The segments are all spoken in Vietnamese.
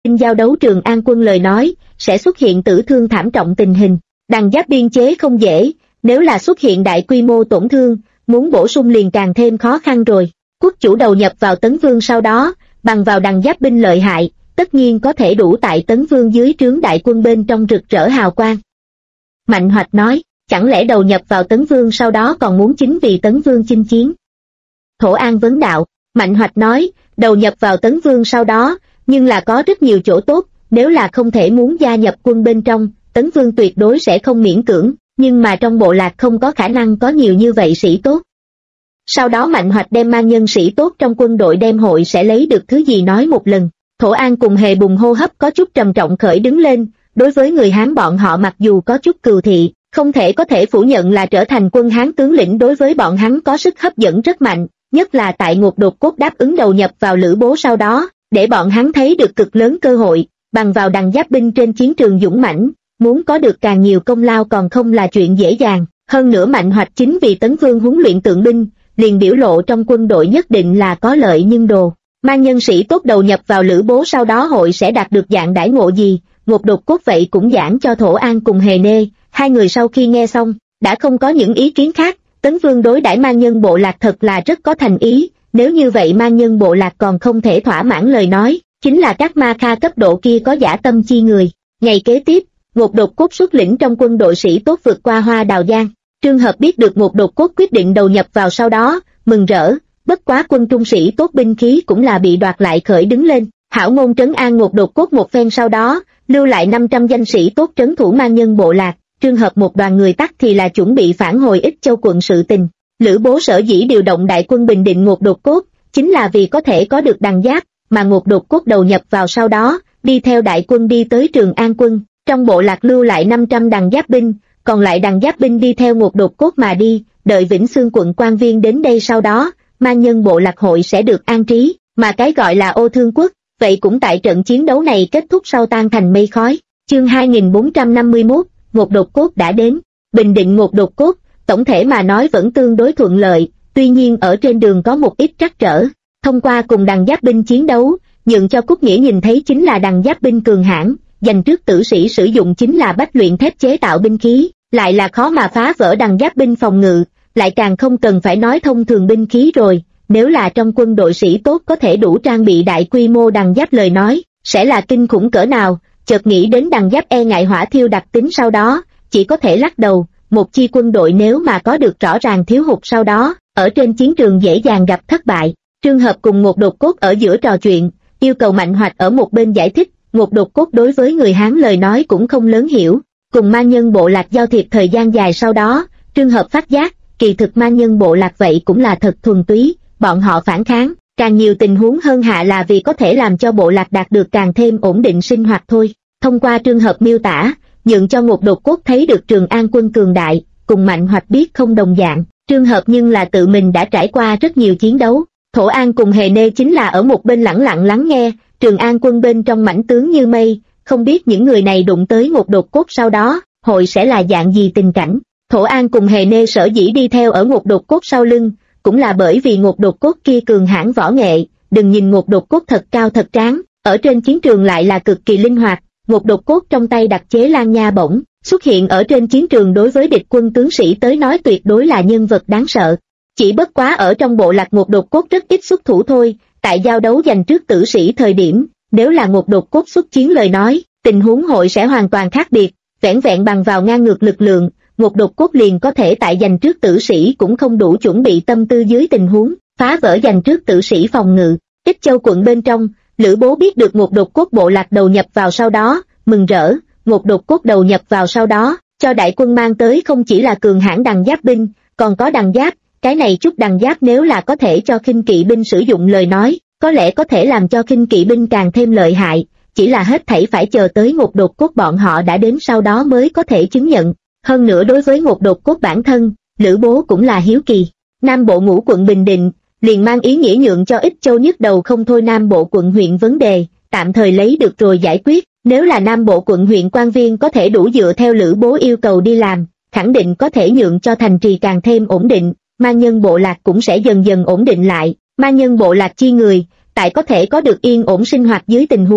giao đấu Trường An quân lời nói, sẽ xuất hiện tử thương thảm trọng tình hình. Đằng giáp biên chế không dễ, nếu là xuất hiện đại quy mô tổn thương, muốn bổ sung liền càng thêm khó khăn rồi. Quốc chủ đầu nhập vào Tấn Vương sau đó, bằng vào đằng giáp binh lợi hại, tất nhiên có thể đủ tại Tấn Vương dưới trướng đại quân bên trong rực rỡ hào quang. Mạnh Hoạch nói, chẳng lẽ đầu nhập vào Tấn Vương sau đó còn muốn chính vì Tấn Vương chinh chiến? Thổ An vấn đạo. Mạnh Hoạch nói, đầu nhập vào Tấn Vương sau đó, nhưng là có rất nhiều chỗ tốt, nếu là không thể muốn gia nhập quân bên trong, Tấn Vương tuyệt đối sẽ không miễn cưỡng, nhưng mà trong bộ lạc không có khả năng có nhiều như vậy sĩ tốt. Sau đó Mạnh Hoạch đem mang nhân sĩ tốt trong quân đội đem hội sẽ lấy được thứ gì nói một lần. Thổ An cùng Hề Bùng hô hấp có chút trầm trọng khởi đứng lên, đối với người Hán bọn họ mặc dù có chút cừu thị, không thể có thể phủ nhận là trở thành quân Hán tướng lĩnh đối với bọn hắn có sức hấp dẫn rất mạnh, nhất là tại Ngột Đột Cốt đáp ứng đầu nhập vào Lữ Bố sau đó, để bọn hắn thấy được cực lớn cơ hội, bằng vào đằng giáp binh trên chiến trường dũng mãnh, muốn có được càng nhiều công lao còn không là chuyện dễ dàng. Hơn nữa Mạnh Hoạch chính vì Tấn Vương huấn luyện tượng binh, liền biểu lộ trong quân đội nhất định là có lợi nhưng đồ. Mang nhân sĩ tốt đầu nhập vào Lữ Bố sau đó hội sẽ đạt được dạng đãi ngộ gì, Ngột Đột Cốt vậy cũng giảng cho Thổ An cùng Hề Nê. Hai người sau khi nghe xong, đã không có những ý kiến khác. Tấn Vương đối đãi mang nhân bộ lạc thật là rất có thành ý, nếu như vậy mang nhân bộ lạc còn không thể thỏa mãn lời nói, chính là các ma kha cấp độ kia có dã tâm chi người. Ngày kế tiếp, Ngột Đột Cốt xuất lĩnh trong quân đội sĩ tốt vượt qua Hoa Đào Giang. Trương Hợp biết được Ngột Đột Cốt quyết định đầu nhập vào sau đó, mừng rỡ, bất quá quân trung sĩ tốt binh khí cũng là bị đoạt lại khởi đứng lên. Hảo ngôn trấn an Ngột Đột Cốt một phen sau đó, lưu lại 500 danh sĩ tốt trấn thủ mang nhân bộ lạc. Trương Hợp một đoàn người tắc thì là chuẩn bị phản hồi Ích Châu quận sự tình. Lữ Bố sở dĩ điều động đại quân bình định Ngột Đột Cốt, chính là vì có thể có được đằng giáp, mà Ngột Đột Cốt đầu nhập vào sau đó, đi theo đại quân đi tới Trường An quân, trong bộ lạc lưu lại 500 đằng giáp binh, còn lại đằng giáp binh đi theo Ngột Đột Cốt mà đi, đợi Vĩnh Xương quận quan viên đến đây sau đó, mang nhân bộ lạc hội sẽ được an trí, mà cái gọi là Ô Thương Quốc, vậy cũng tại trận chiến đấu này kết thúc sau tan thành mây khói. Chương 2451, Ngột Đột Cốt đã đến. Bình định Ngột Đột Cốt, tổng thể mà nói vẫn tương đối thuận lợi, tuy nhiên ở trên đường có một ít trắc trở. Thông qua cùng đằng giáp binh chiến đấu, nhượng cho Cúc Nghĩa nhìn thấy chính là đằng giáp binh cường hãn, dành trước tử sĩ sử dụng chính là bách luyện thép chế tạo binh khí, lại là khó mà phá vỡ đằng giáp binh phòng ngự, lại càng không cần phải nói thông thường binh khí rồi. Nếu là trong quân đội sĩ tốt có thể đủ trang bị đại quy mô đằng giáp lời nói, sẽ là kinh khủng cỡ nào. Chợt nghĩ đến đằng giáp e ngại hỏa thiêu đặc tính sau đó, chỉ có thể lắc đầu. Một chi quân đội nếu mà có được rõ ràng thiếu hụt sau đó, ở trên chiến trường dễ dàng gặp thất bại. Trương Hợp cùng Ngột Đột Cốt ở giữa trò chuyện, yêu cầu Mạnh Hoạch ở một bên giải thích. Ngột Đột Cốt đối với người Hán lời nói cũng không lớn hiểu, cùng mang nhân bộ lạc giao thiệp thời gian dài sau đó, Trương Hợp phát giác, kỳ thực mang nhân bộ lạc vậy cũng là thật thuần túy, bọn họ phản kháng, càng nhiều tình huống hơn hạ là vì có thể làm cho bộ lạc đạt được càng thêm ổn định sinh hoạt thôi. Thông qua Trương Hợp miêu tả, nhượng cho Ngột Đột Cốt thấy được Trường An quân cường đại, cùng Mạnh Hoạch biết không đồng dạng. Trương Hợp nhưng là tự mình đã trải qua rất nhiều chiến đấu. Thổ An cùng Hề Nê chính là ở một bên lẳng lặng lắng nghe. Trường An quân bên trong mãnh tướng như mây, không biết những người này đụng tới Ngột Đột Cốt sau đó, hội sẽ là dạng gì tình cảnh. Thổ An cùng Hề Nê sở dĩ đi theo ở Ngột Đột Cốt sau lưng, cũng là bởi vì Ngột Đột Cốt kia cường hãn võ nghệ. Đừng nhìn Ngột Đột Cốt thật cao thật tráng, ở trên chiến trường lại là cực kỳ linh hoạt. Ngột Đột Cốt trong tay đặc chế lan nha bổng, xuất hiện ở trên chiến trường đối với địch quân tướng sĩ tới nói tuyệt đối là nhân vật đáng sợ. Chỉ bất quá ở trong bộ lạc Ngột Đột Cốt rất ít xuất thủ thôi. Tại giao đấu giành trước tử sĩ thời điểm, nếu là Ngột Đột Cốt xuất chiến lời nói, tình huống hội sẽ hoàn toàn khác biệt. Vẻn vẹn bằng vào ngang ngược lực lượng, Ngột Đột Cốt liền có thể tại giành trước tử sĩ cũng không đủ chuẩn bị tâm tư dưới tình huống phá vỡ giành trước tử sĩ phòng ngự. Ích Châu quận bên trong, Lữ Bố biết được Ngột Đột Cốt bộ lạc đầu nhập vào sau đó, mừng rỡ. Ngột Đột Cốt đầu nhập vào sau đó, cho đại quân mang tới không chỉ là cường hãn đằng giáp binh, còn có đằng giáp. Cái này chút đằng giáp nếu là có thể cho khinh kỵ binh sử dụng lời nói, có lẽ có thể làm cho khinh kỵ binh càng thêm lợi hại, chỉ là hết thảy phải chờ tới Ngột Đột Cốt bọn họ đã đến sau đó mới có thể chứng nhận. Hơn nữa đối với Ngột Đột Cốt bản thân, Lữ Bố cũng là hiếu kỳ. Nam Bộ Ngũ quận bình định, liền mang ý nghĩa nhượng cho Ích Châu nhức đầu không thôi. Nam Bộ quận huyện vấn đề, tạm thời lấy được rồi giải quyết. Nếu là Nam Bộ quận huyện quan viên có thể đủ dựa theo Lữ Bố yêu cầu đi làm, khẳng định có thể nhượng cho thành trì càng thêm ổn định. Mang nhân bộ lạc cũng sẽ dần dần ổn định lại. Mang nhân bộ lạc chi người, tại có thể có được yên ổn sinh hoạt dưới tình huống,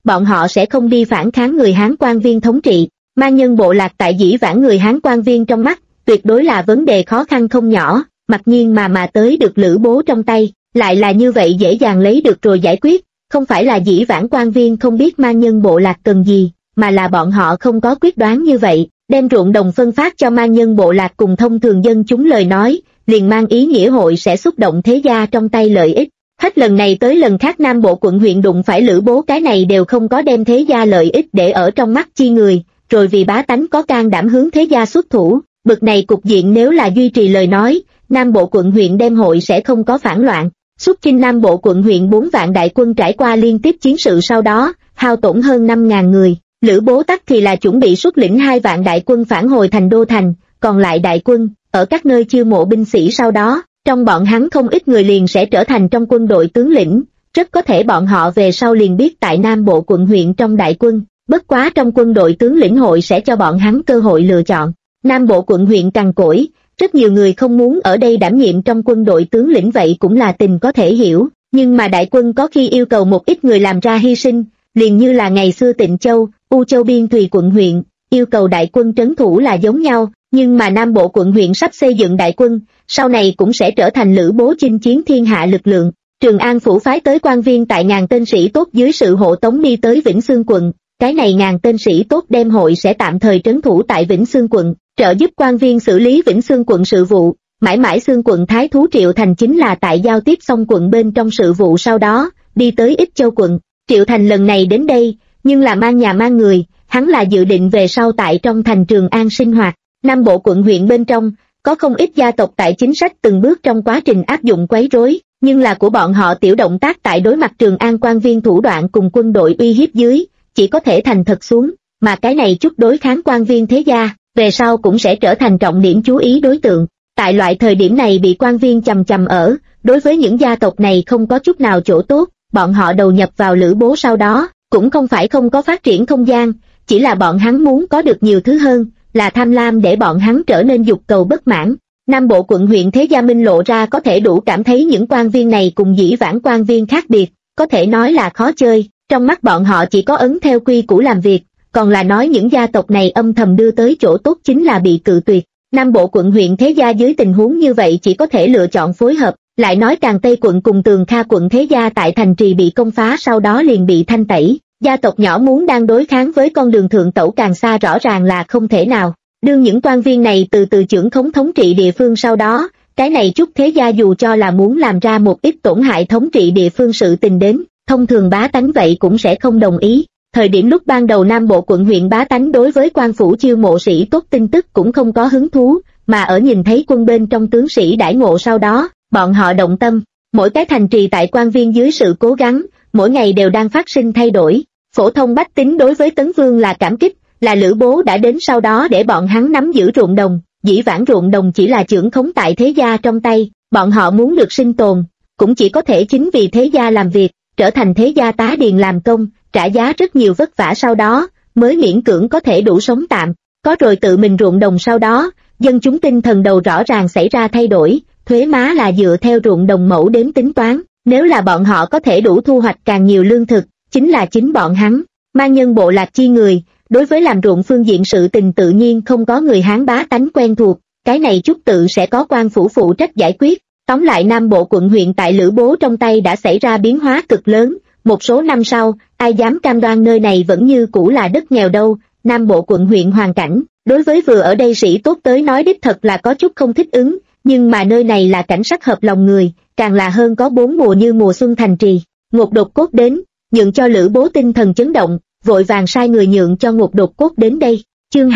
bọn họ sẽ không đi phản kháng người Hán quan viên thống trị. Man nhân bộ lạc tại dĩ vãng người Hán quan viên trong mắt, tuyệt đối là vấn đề khó khăn không nhỏ, mặc nhiên mà tới được Lữ Bố trong tay, lại là như vậy dễ dàng lấy được rồi giải quyết, không phải là dĩ vãng quan viên không biết man nhân bộ lạc cần gì, mà là bọn họ không có quyết đoán như vậy, đem ruộng đồng phân phát cho man nhân bộ lạc cùng thông thường dân chúng lời nói, liền mang ý nghĩa hội sẽ xúc động thế gia trong tay lợi ích. Hết lần này tới lần khác Nam Bộ quận huyện đụng phải Lữ Bố cái này đều không có đem thế gia lợi ích để ở trong mắt chi người, rồi vì bá tánh có can đảm hướng thế gia xuất thủ, bực này cục diện nếu là duy trì lời nói, Nam Bộ quận huyện đem hội sẽ không có phản loạn. Xuất chinh Nam Bộ quận huyện 4 vạn đại quân trải qua liên tiếp chiến sự sau đó, hao tổn hơn 5.000 người, Lữ Bố tắc thì là chuẩn bị xuất lĩnh 2 vạn đại quân phản hồi thành đô thành, còn lại đại quân, ở các nơi chiêu mộ binh sĩ sau đó, trong bọn hắn không ít người liền sẽ trở thành trong quân đội tướng lĩnh, rất có thể bọn họ về sau liền biết tại Nam Bộ quận huyện trong đại quân, bất quá trong quân đội tướng lĩnh hội sẽ cho bọn hắn cơ hội lựa chọn. Nam Bộ quận huyện cằn cỗi, rất nhiều người không muốn ở đây đảm nhiệm trong quân đội tướng lĩnh vậy cũng là tình có thể hiểu, nhưng mà đại quân có khi yêu cầu một ít người làm ra hy sinh, liền như là ngày xưa Tịnh Châu, U Châu Biên Thùy quận huyện, yêu cầu đại quân trấn thủ là giống nhau, nhưng mà Nam Bộ quận huyện sắp xây dựng đại quân, sau này cũng sẽ trở thành Lữ Bố chinh chiến thiên hạ lực lượng. Trường An phủ phái tới quan viên tại ngàn tên sĩ tốt dưới sự hộ tống đi tới Vĩnh Xương quận, cái này ngàn tên sĩ tốt đem hội sẽ tạm thời trấn thủ tại Vĩnh Xương quận, trợ giúp quan viên xử lý Vĩnh Xương quận sự vụ. Mãi mãi Xương quận Thái thú Triệu Thành chính là tại giao tiếp xong quận bên trong sự vụ sau đó, đi tới Ích Châu quận. Triệu Thành lần này đến đây, nhưng là mang nhà mang người, hắn là dự định về sau tại trong thành Trường An sinh hoạt. Nam Bộ quận huyện bên trong, có không ít gia tộc tại chính sách từng bước trong quá trình áp dụng quấy rối, nhưng là của bọn họ tiểu động tác tại đối mặt Trường An quan viên thủ đoạn cùng quân đội uy hiếp dưới, chỉ có thể thành thật xuống, mà cái này chút đối kháng quan viên thế gia, về sau cũng sẽ trở thành trọng điểm chú ý đối tượng. Tại loại thời điểm này bị quan viên chằm chằm ở, đối với những gia tộc này không có chút nào chỗ tốt, bọn họ đầu nhập vào Lữ Bố sau đó, cũng không phải không có phát triển không gian, chỉ là bọn hắn muốn có được nhiều thứ hơn, là tham lam để bọn hắn trở nên dục cầu bất mãn. Nam Bộ quận huyện thế gia minh lộ ra có thể đủ cảm thấy những quan viên này cùng dĩ vãng quan viên khác biệt, có thể nói là khó chơi, trong mắt bọn họ chỉ có ấn theo quy củ làm việc, còn là nói những gia tộc này âm thầm đưa tới chỗ tốt chính là bị cự tuyệt. Nam Bộ quận huyện thế gia dưới tình huống như vậy chỉ có thể lựa chọn phối hợp, lại nói Càn Tây quận cùng Tường Kha quận thế gia tại thành trì bị công phá sau đó liền bị thanh tẩy, gia tộc nhỏ muốn đang đối kháng với con đường thượng tẩu càng xa rõ ràng là không thể nào. Đương những quan viên này từ từ trưởng khống thống trị địa phương sau đó, cái này chút thế gia dù cho là muốn làm ra một ít tổn hại thống trị địa phương sự tình đến, thông thường bá tánh vậy cũng sẽ không đồng ý. Thời điểm lúc ban đầu Nam Bộ quận huyện bá tánh đối với quan phủ chiêu mộ sĩ tốt tin tức cũng không có hứng thú, mà ở nhìn thấy quân bên trong tướng sĩ đãi ngộ sau đó, bọn họ động tâm. Mỗi cái thành trì tại quan viên dưới sự cố gắng, mỗi ngày đều đang phát sinh thay đổi. Phổ thông bách tính đối với Tấn Vương là cảm kích, là Lữ Bố đã đến sau đó để bọn hắn nắm giữ ruộng đồng, dĩ vãng ruộng đồng chỉ là trưởng khống tại thế gia trong tay, bọn họ muốn được sinh tồn, cũng chỉ có thể chính vì thế gia làm việc, trở thành thế gia tá điền làm công, trả giá rất nhiều vất vả sau đó, mới miễn cưỡng có thể đủ sống tạm. Có rồi tự mình ruộng đồng sau đó, dân chúng tinh thần đầu rõ ràng xảy ra thay đổi, thuế má là dựa theo ruộng đồng mẫu đến tính toán, nếu là bọn họ có thể đủ thu hoạch càng nhiều lương thực, chính là chính bọn hắn. Man nhân bộ lạc chi người, đối với làm ruộng phương diện sự tình tự nhiên không có người Hán bá tánh quen thuộc, cái này chút tự sẽ có quan phủ phụ trách giải quyết. Tóm lại Nam Bộ quận huyện tại Lữ Bố trong tay đã xảy ra biến hóa cực lớn, một số năm sau, ai dám cam đoan nơi này vẫn như cũ là đất nghèo đâu. Nam Bộ quận huyện hoàn cảnh, đối với vừa ở đây sĩ tốt tới nói đích thật là có chút không thích ứng, nhưng mà nơi này là cảnh sắc hợp lòng người, càng là hơn có 4 mùa như mùa xuân thành trì. Ngột Đột Cốt đến, nhượng cho Lữ Bố tinh thần chấn động, vội vàng sai người nhượng cho Ngột Đột Cốt đến đây. Chương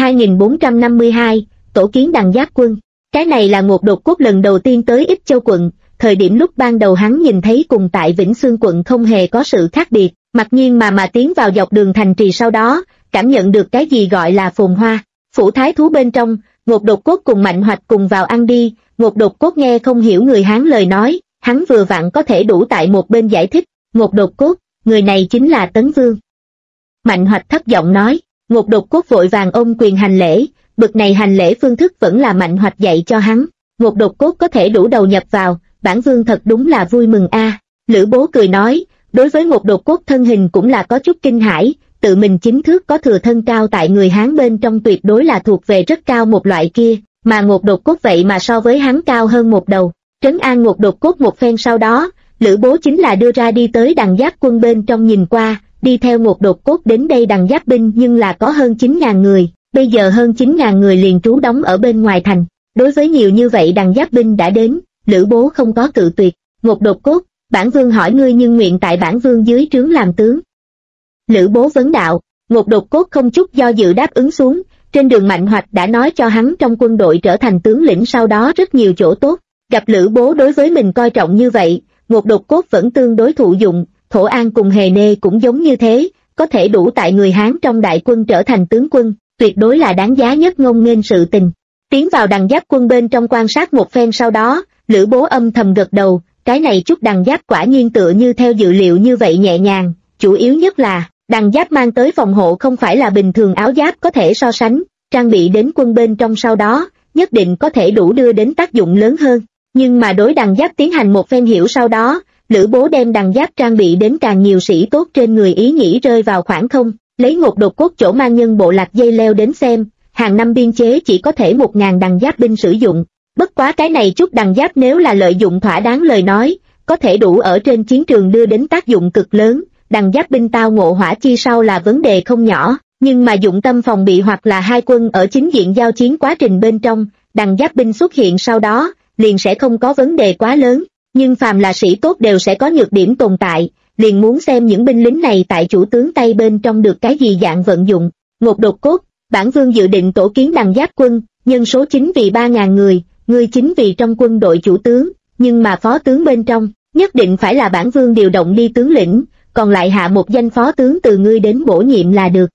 2452, tổ kiến Đằng Giáp quân. Cái này là Ngột Đột Cốt lần đầu tiên tới Ích Châu quận, thời điểm lúc ban đầu hắn nhìn thấy cùng tại Vĩnh Xương quận không hề có sự khác biệt, mặc nhiên mà tiến vào dọc đường thành trì sau đó, cảm nhận được cái gì gọi là phồn hoa. Phủ thái thú bên trong, Ngột Đột Cốt cùng Mạnh Hoạch cùng vào ăn đi. Ngột Đột Cốt nghe không hiểu người Hán lời nói, hắn vừa vặn có thể đủ tại một bên giải thích. Ngột Đột Cốt, người này chính là Tấn Vương. Mạnh Hoạch thấp giọng nói. Ngột Đột Cốt vội vàng ôm quyền hành lễ, bực này hành lễ phương thức vẫn là Mạnh Hoạch dạy cho hắn. Ngột Đột Cốt có thể đủ đầu nhập vào, bản vương thật đúng là vui mừng a. Lữ Bố cười nói, Đối với Ngột Đột Cốt thân hình cũng là có chút kinh hãi, tự mình chính thước có thừa thân cao tại người Hán bên trong tuyệt đối là thuộc về rất cao một loại kia, mà Ngột Đột Cốt vậy mà so với hắn cao hơn một đầu. Trấn an Ngột Đột Cốt một phen sau đó, Lữ Bố chính là đưa ra đi tới Đằng Giáp quân bên trong nhìn qua, đi theo Ngột Đột Cốt đến đây Đằng Giáp binh nhưng là có hơn 9.000 người, bây giờ hơn 9.000 người liền trú đóng ở bên ngoài thành. Đối với nhiều như vậy Đằng Giáp binh đã đến, Lữ Bố không có cự tuyệt. Ngột Đột Cốt, bản vương hỏi ngươi nhưng nguyện tại bản vương dưới trướng làm tướng. Lữ Bố vấn đạo. Ngột Đột Cốt không chút do dự đáp ứng xuống. Trên đường Mạnh Hoạch đã nói cho hắn trong quân đội trở thành tướng lĩnh sau đó rất nhiều chỗ tốt. Gặp Lữ Bố đối với mình coi trọng như vậy, Ngột Đột Cốt vẫn tương đối thụ dụng. Thổ An cùng Hề Nê cũng giống như thế, có thể đủ tại người Hán trong đại quân trở thành tướng quân, tuyệt đối là đáng giá nhất ngông nghênh sự tình. Tiến vào Đằng Giáp quân bên trong quan sát một phen sau đó, Lữ Bố âm thầm gật đầu, cái này chút Đằng Giáp quả nhiên tựa như theo dự liệu như vậy nhẹ nhàng, chủ yếu nhất là, Đằng Giáp mang tới phòng hộ không phải là bình thường áo giáp có thể so sánh, trang bị đến quân bên trong sau đó, nhất định có thể đủ đưa đến tác dụng lớn hơn. Nhưng mà đối Đằng Giáp tiến hành một phen hiểu sau đó, Lữ Bố đem Đằng Giáp trang bị đến càng nhiều sĩ tốt trên người ý nghĩ rơi vào khoảng không, lấy Ngột Đột Cốt chỗ mang nhân bộ lạc dây leo đến xem, hàng năm biên chế chỉ có thể 1.000 Đằng Giáp binh sử dụng. Bất quá cái này chút Đằng Giáp nếu là lợi dụng thỏa đáng lời nói, có thể đủ ở trên chiến trường đưa đến tác dụng cực lớn. Đằng Giáp binh tao ngộ hỏa chi sau là vấn đề không nhỏ, nhưng mà dụng tâm phòng bị hoặc là hai quân ở chính diện giao chiến quá trình bên trong, Đằng Giáp binh xuất hiện sau đó, liền sẽ không có vấn đề quá lớn, nhưng phàm là sĩ tốt đều sẽ có nhược điểm tồn tại, liền muốn xem những binh lính này tại chủ tướng tay bên trong được cái gì dạng vận dụng. Ngột Đột Cốt, bản vương dự định tổ kiến Đằng Giáp quân, nhân số chính vì 3.000 người, ngươi chính vì trong quân đội chủ tướng, nhưng mà phó tướng bên trong, nhất định phải là bản vương điều động đi tướng lĩnh, còn lại hạ một danh phó tướng từ ngươi đến bổ nhiệm là được.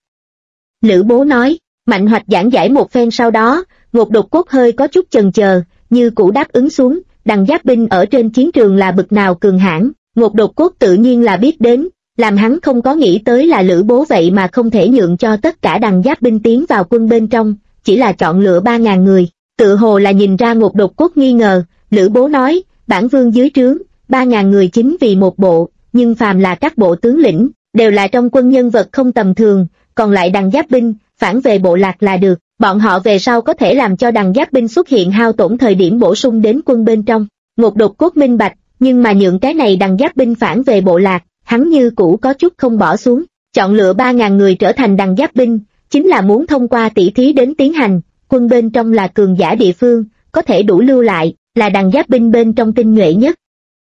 Lữ Bố nói. Mạnh Hoạch giảng giải một phen sau đó, Ngột Đột Cốt hơi có chút chần chờ, như cũ đáp ứng xuống. Đằng Giáp binh ở trên chiến trường là bực nào cường hãn, Ngột Đột Cốt tự nhiên là biết đến, làm hắn không có nghĩ tới là Lữ Bố vậy mà không thể nhượng cho tất cả Đằng Giáp binh tiến vào quân bên trong, chỉ là chọn lựa 3.000 người, tự hồ là nhìn ra Ngột Đột Cốt nghi ngờ. Lữ Bố nói, bản vương dưới trướng, 3.000 người chính vì một bộ, nhưng phàm là các bộ tướng lĩnh, đều là trong quân nhân vật không tầm thường, còn lại Đằng Giáp binh, phản về bộ lạc là được, bọn họ về sau có thể làm cho Đằng Giáp binh xuất hiện hao tổn thời điểm bổ sung đến quân bên trong. Ngột Đột Cốt minh bạch, nhưng mà nhượng cái này Đằng Giáp binh phản về bộ lạc, hắn như cũ có chút không bỏ xuống. Chọn lựa 3.000 người trở thành Đằng Giáp binh, chính là muốn thông qua tỷ thí đến tiến hành, quân bên trong là cường giả địa phương, có thể đủ lưu lại, là Đằng Giáp binh bên trong tinh nhuệ nhất.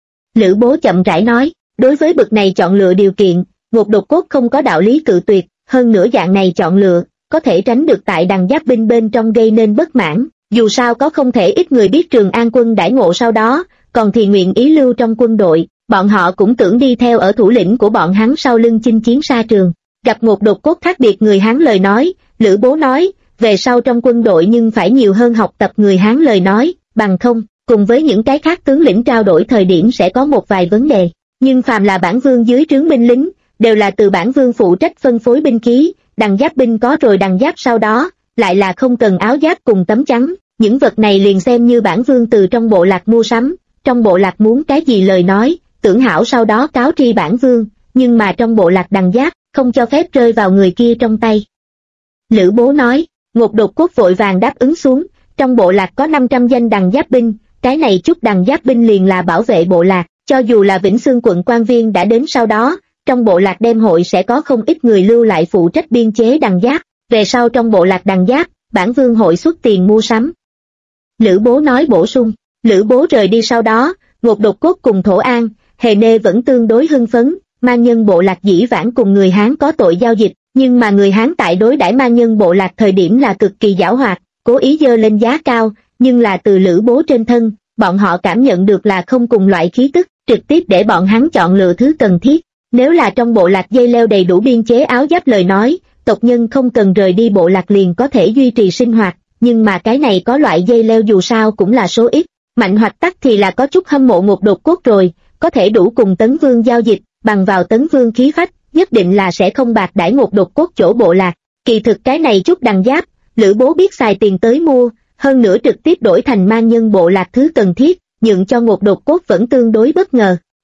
Lữ Bố chậm rãi nói, đối với bực này chọn lựa điều kiện, Ngột Đột Cốt không có đạo lý cự tuyệt, hơn nữa dạng này chọn lựa, có thể tránh được tại Đằng Giáp binh bên trong gây nên bất mãn, dù sao có không thể ít người biết Trường An quân đãi ngộ sau đó, còn thì nguyện ý lưu trong quân đội, bọn họ cũng tưởng đi theo ở thủ lĩnh của bọn hắn sau lưng chinh chiến xa trường. Gặp Ngột Đột Cốt khác biệt người Hán lời nói, Lữ Bố nói, về sau trong quân đội nhưng phải nhiều hơn học tập người Hán lời nói, bằng không, cùng với những cái khác tướng lĩnh trao đổi thời điểm sẽ có một vài vấn đề. Nhưng phàm là bản vương dưới trướng binh lính, đều là từ bản vương phụ trách phân phối binh khí, Đằng Giáp binh có rồi Đằng Giáp sau đó, lại là không cần áo giáp cùng tấm chắn, những vật này liền xem như bản vương từ trong bộ lạc mua sắm, trong bộ lạc muốn cái gì lời nói, tưởng hảo sau đó cáo tri bản vương, nhưng mà trong bộ lạc Đằng Giáp, không cho phép rơi vào người kia trong tay. Lữ Bố nói. Ngột Đột Cốt vội vàng đáp ứng xuống, trong bộ lạc có 500 danh Đằng Giáp binh, cái này chút Đằng Giáp binh liền là bảo vệ bộ lạc, cho dù là Vĩnh Xương quận quan viên đã đến sau đó, trong bộ lạc đêm hội sẽ có không ít người lưu lại phụ trách biên chế Đằng Giáp, về sau trong bộ lạc Đằng Giáp, bản vương hội xuất tiền mua sắm. Lữ Bố nói bổ sung. Lữ Bố rời đi sau đó, Ngột Đột Cốt cùng Thổ An, Hề Nê vẫn tương đối hưng phấn, mang nhân bộ lạc dĩ vãng cùng người Hán có tội giao dịch, nhưng mà người Hán tại đối đãi mang nhân bộ lạc thời điểm là cực kỳ giảo hoạt, cố ý dơ lên giá cao, nhưng là từ Lữ Bố trên thân, bọn họ cảm nhận được là không cùng loại khí tức, trực tiếp để bọn hắn chọn lựa thứ cần thiết. Nếu là trong bộ lạc dây leo đầy đủ biên chế áo giáp lời nói, tộc nhân không cần rời đi bộ lạc liền có thể duy trì sinh hoạt, nhưng mà cái này có loại dây leo dù sao cũng là số ít. Mạnh Hoạch Tắc thì là có chút hâm mộ Ngột Đột Cốt rồi, có thể đủ cùng Tấn Vương giao dịch, bằng vào Tấn Vương khí phách, nhất định là sẽ không bạc đãi Ngột Đột Cốt chỗ bộ lạc. Kỳ thực cái này chút Đằng Giáp, Lữ Bố biết xài tiền tới mua, hơn nữa trực tiếp đổi thành mang nhân bộ lạc thứ cần thiết, nhượng cho Ngột Đột Cốt vẫn tương đối bất ngờ.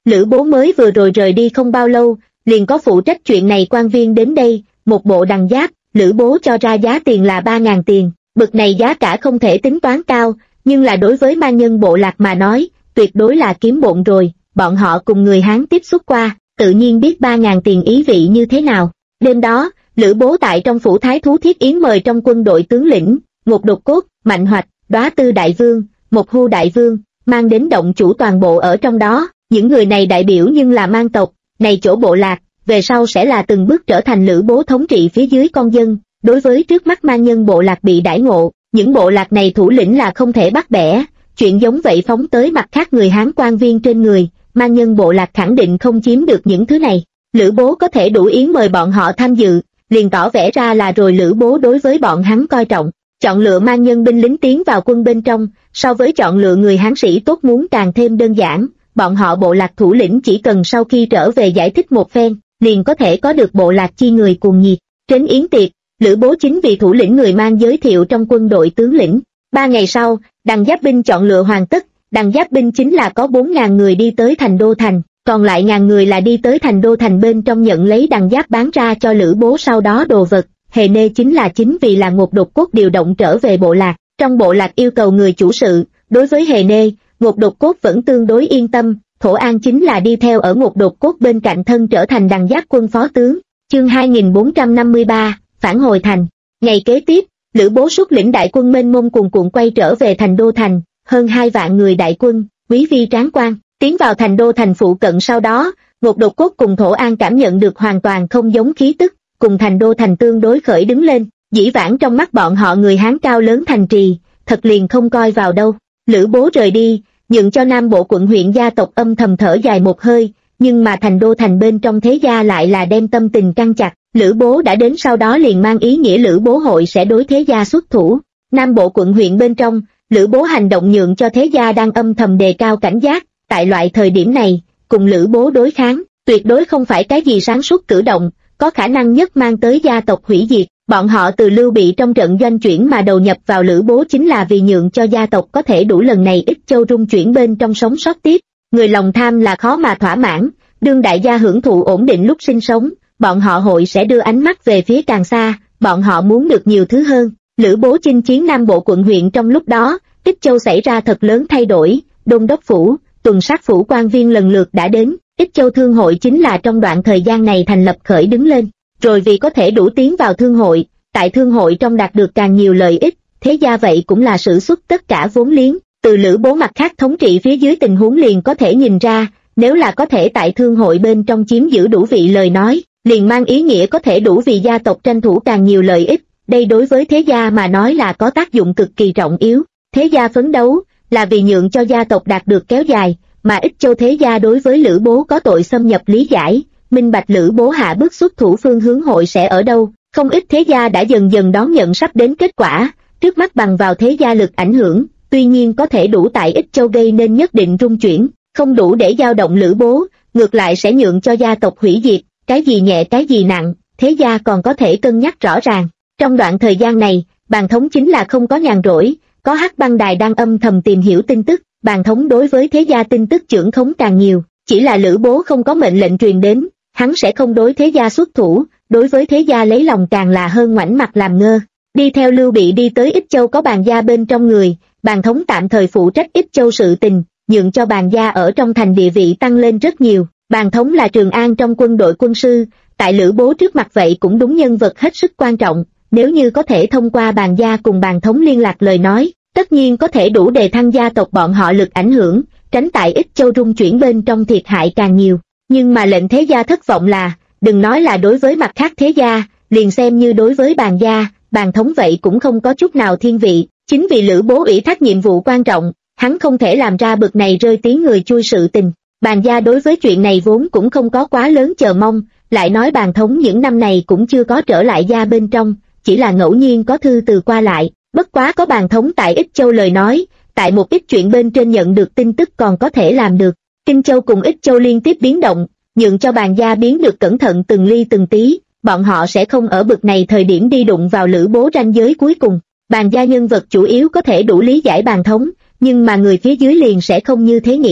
Lữ Bố mới vừa rồi rời đi không bao lâu, liền có phụ trách chuyện này quan viên đến đây, một bộ đằng giáp, Lữ Bố cho ra giá tiền là 3.000 tiền, bực này giá cả không thể tính toán cao, nhưng là đối với man nhân bộ lạc mà nói, tuyệt đối là kiếm bộn rồi, bọn họ cùng người Hán tiếp xúc qua, tự nhiên biết 3.000 tiền ý vị như thế nào. Đêm đó, Lữ Bố tại trong phủ thái thú thiết yến mời trong quân đội tướng lĩnh, Ngột Đột Cốt, Mạnh Hoạch, Đóa Tư đại vương, Một Hu đại vương, mang đến động chủ toàn bộ ở trong đó, những người này đại biểu nhưng là man tộc, này chỗ bộ lạc, về sau sẽ là từng bước trở thành Lữ Bố thống trị phía dưới con dân. Đối với trước mắt man nhân bộ lạc bị đãi ngộ, những bộ lạc này thủ lĩnh là không thể bắt bẻ, chuyện giống vậy phóng tới mặt khác người Hán quan viên trên người, man nhân bộ lạc khẳng định không chiếm được những thứ này. Lữ Bố có thể đủ yến mời bọn họ tham dự, liền tỏ vẻ ra là rồi Lữ Bố đối với bọn hắn coi trọng, chọn lựa man nhân binh lính tiến vào quân bên trong, so với chọn lựa người Hán sĩ tốt muốn càng thêm đơn giản, bọn họ bộ lạc thủ lĩnh chỉ cần sau khi trở về giải thích một phen, liền có thể có được bộ lạc chi người cuồng nhiệt. Trên yến tiệc, Lữ Bố chính vì thủ lĩnh người Man giới thiệu trong quân đội tướng lĩnh. 3 ngày sau, đằng giáp binh chọn lựa hoàn tất, đằng giáp binh chính là có 4.000 người đi tới thành Đô Thành, còn lại 1.000 người là đi tới thành Đô Thành bên trong nhận lấy đằng giáp bán ra cho Lữ Bố sau đó đồ vật. Hề Nê chính vì là Ngột Đột Cốt điều động trở về bộ lạc, trong bộ lạc yêu cầu người chủ sự, đối với Hề Nê, Ngột Đột Cốt vẫn tương đối yên tâm. Thổ An chính là đi theo ở Ngột Đột Cốt bên cạnh thân trở thành đằng giáp quân phó tướng. Chương 2453, phản hồi thành. Ngày kế tiếp, Lữ Bố xuất lĩnh đại quân mênh mông cuồn cuộn quay trở về thành Đô Thành, hơn 2 vạn người đại quân, quý vi tráng quan, tiến vào thành Đô Thành phụ cận. Sau đó, Ngột Đột Cốt cùng Thổ An cảm nhận được hoàn toàn không giống khí tức, cùng thành Đô Thành tương đối khởi đứng lên, dĩ vãng trong mắt bọn họ người Hán cao lớn thành trì, thật liền không coi vào đâu. Lữ Bố rời đi, nhượng cho Nam Bộ quận huyện gia tộc âm thầm thở dài một hơi, nhưng mà thành Đô Thành bên trong thế gia lại là đem tâm tình căng chặt. Lữ Bố đã đến sau đó liền mang ý nghĩa Lữ Bố hội sẽ đối thế gia xuất thủ. Nam Bộ quận huyện bên trong, Lữ Bố hành động nhượng cho thế gia đang âm thầm đề cao cảnh giác, tại loại thời điểm này, cùng Lữ Bố đối kháng, tuyệt đối không phải cái gì sáng suốt cử động, có khả năng nhất mang tới gia tộc hủy diệt. Bọn họ từ Lưu Bị trong trận doanh chuyển mà đầu nhập vào Lữ Bố chính là vì nhượng cho gia tộc có thể đủ lần này Ích Châu rung chuyển bên trong sống sót tiếp. Người lòng tham là khó mà thỏa mãn, đương đại gia hưởng thụ ổn định lúc sinh sống, bọn họ hội sẽ đưa ánh mắt về phía càng xa, bọn họ muốn được nhiều thứ hơn. Lữ Bố chinh chiến Nam Bộ quận huyện trong lúc đó, Ích Châu xảy ra thật lớn thay đổi, đôn đốc phủ, tuần sát phủ quan viên lần lượt đã đến, Ích Châu thương hội chính là trong đoạn thời gian này thành lập khởi đứng lên. Rồi vì có thể đủ tiến vào thương hội, tại thương hội trong đạt được càng nhiều lợi ích, thế gia vậy cũng là sử xuất tất cả vốn liếng. Từ Lữ Bố mặt khác thống trị phía dưới tình huống liền có thể nhìn ra, nếu là có thể tại thương hội bên trong chiếm giữ đủ vị lời nói, liền mang ý nghĩa có thể đủ vì gia tộc tranh thủ càng nhiều lợi ích. Đây đối với thế gia mà nói là có tác dụng cực kỳ trọng yếu. Thế gia phấn đấu là vì nhượng cho gia tộc đạt được kéo dài, mà Ích Châu thế gia đối với Lữ Bố có tội xâm nhập lý giải, minh bạch Lữ Bố hạ bức xuất thủ phương hướng hội sẽ ở đâu. Không ít thế gia đã dần dần đón nhận sắp đến kết quả, trước mắt bằng vào thế gia lực ảnh hưởng, tuy nhiên có thể đủ tại Ích Châu gây nên nhất định rung chuyển, không đủ để dao động Lữ Bố, ngược lại sẽ nhượng cho gia tộc hủy diệt, cái gì nhẹ cái gì nặng, thế gia còn có thể cân nhắc rõ ràng. Trong đoạn thời gian này, Bàn Thống chính là không có nhàn rỗi, có Hắc Băng Đài đang âm thầm tìm hiểu tin tức, Bàn Thống đối với thế gia tin tức trưởng khống càng nhiều, chỉ là Lữ Bố không có mệnh lệnh truyền đến, hắn sẽ không đối thế gia xuất thủ, đối với thế gia lấy lòng càng là hơn ngoảnh mặt làm ngơ. Đi theo Lưu Bị đi tới Ích Châu có Bàn gia bên trong người, Bàn Thống tạm thời phụ trách Ích Châu sự tình, nhượng cho Bàn gia ở trong thành địa vị tăng lên rất nhiều. Bàn Thống là Trường An trong quân đội quân sư, tại Lữ Bố trước mặt vậy cũng đúng nhân vật hết sức quan trọng, nếu như có thể thông qua Bàn gia cùng Bàn Thống liên lạc lời nói, tất nhiên có thể đủ đề thăng gia tộc bọn họ lực ảnh hưởng, tránh tại Ích Châu rung chuyển bên trong thiệt hại càng nhiều. Nhưng mà lệnh thế gia thất vọng là, đừng nói là đối với mặt khác thế gia, liền xem như đối với Bàn gia, Bàn Thống vậy cũng không có chút nào thiên vị, chính vì Lữ Bố ủy thác nhiệm vụ quan trọng, hắn không thể làm ra bực này rơi tiếng người chui sự tình. Bàn gia đối với chuyện này vốn cũng không có quá lớn chờ mong, lại nói Bàn Thống những năm này cũng chưa có trở lại gia bên trong, chỉ là ngẫu nhiên có thư từ qua lại, bất quá có Bàn Thống tại Ích Châu lời nói, tại một ít chuyện bên trên nhận được tin tức còn có thể làm được. Kinh Châu cùng Ích Châu liên tiếp biến động, nhượng cho Bàn gia biến được cẩn thận từng ly từng tí, bọn họ sẽ không ở bực này thời điểm đi đụng vào Lữ Bố ranh giới cuối cùng. Bàn gia nhân vật chủ yếu có thể đủ lý giải Bàn Thống, nhưng mà người phía dưới liền sẽ không như thế nghĩ.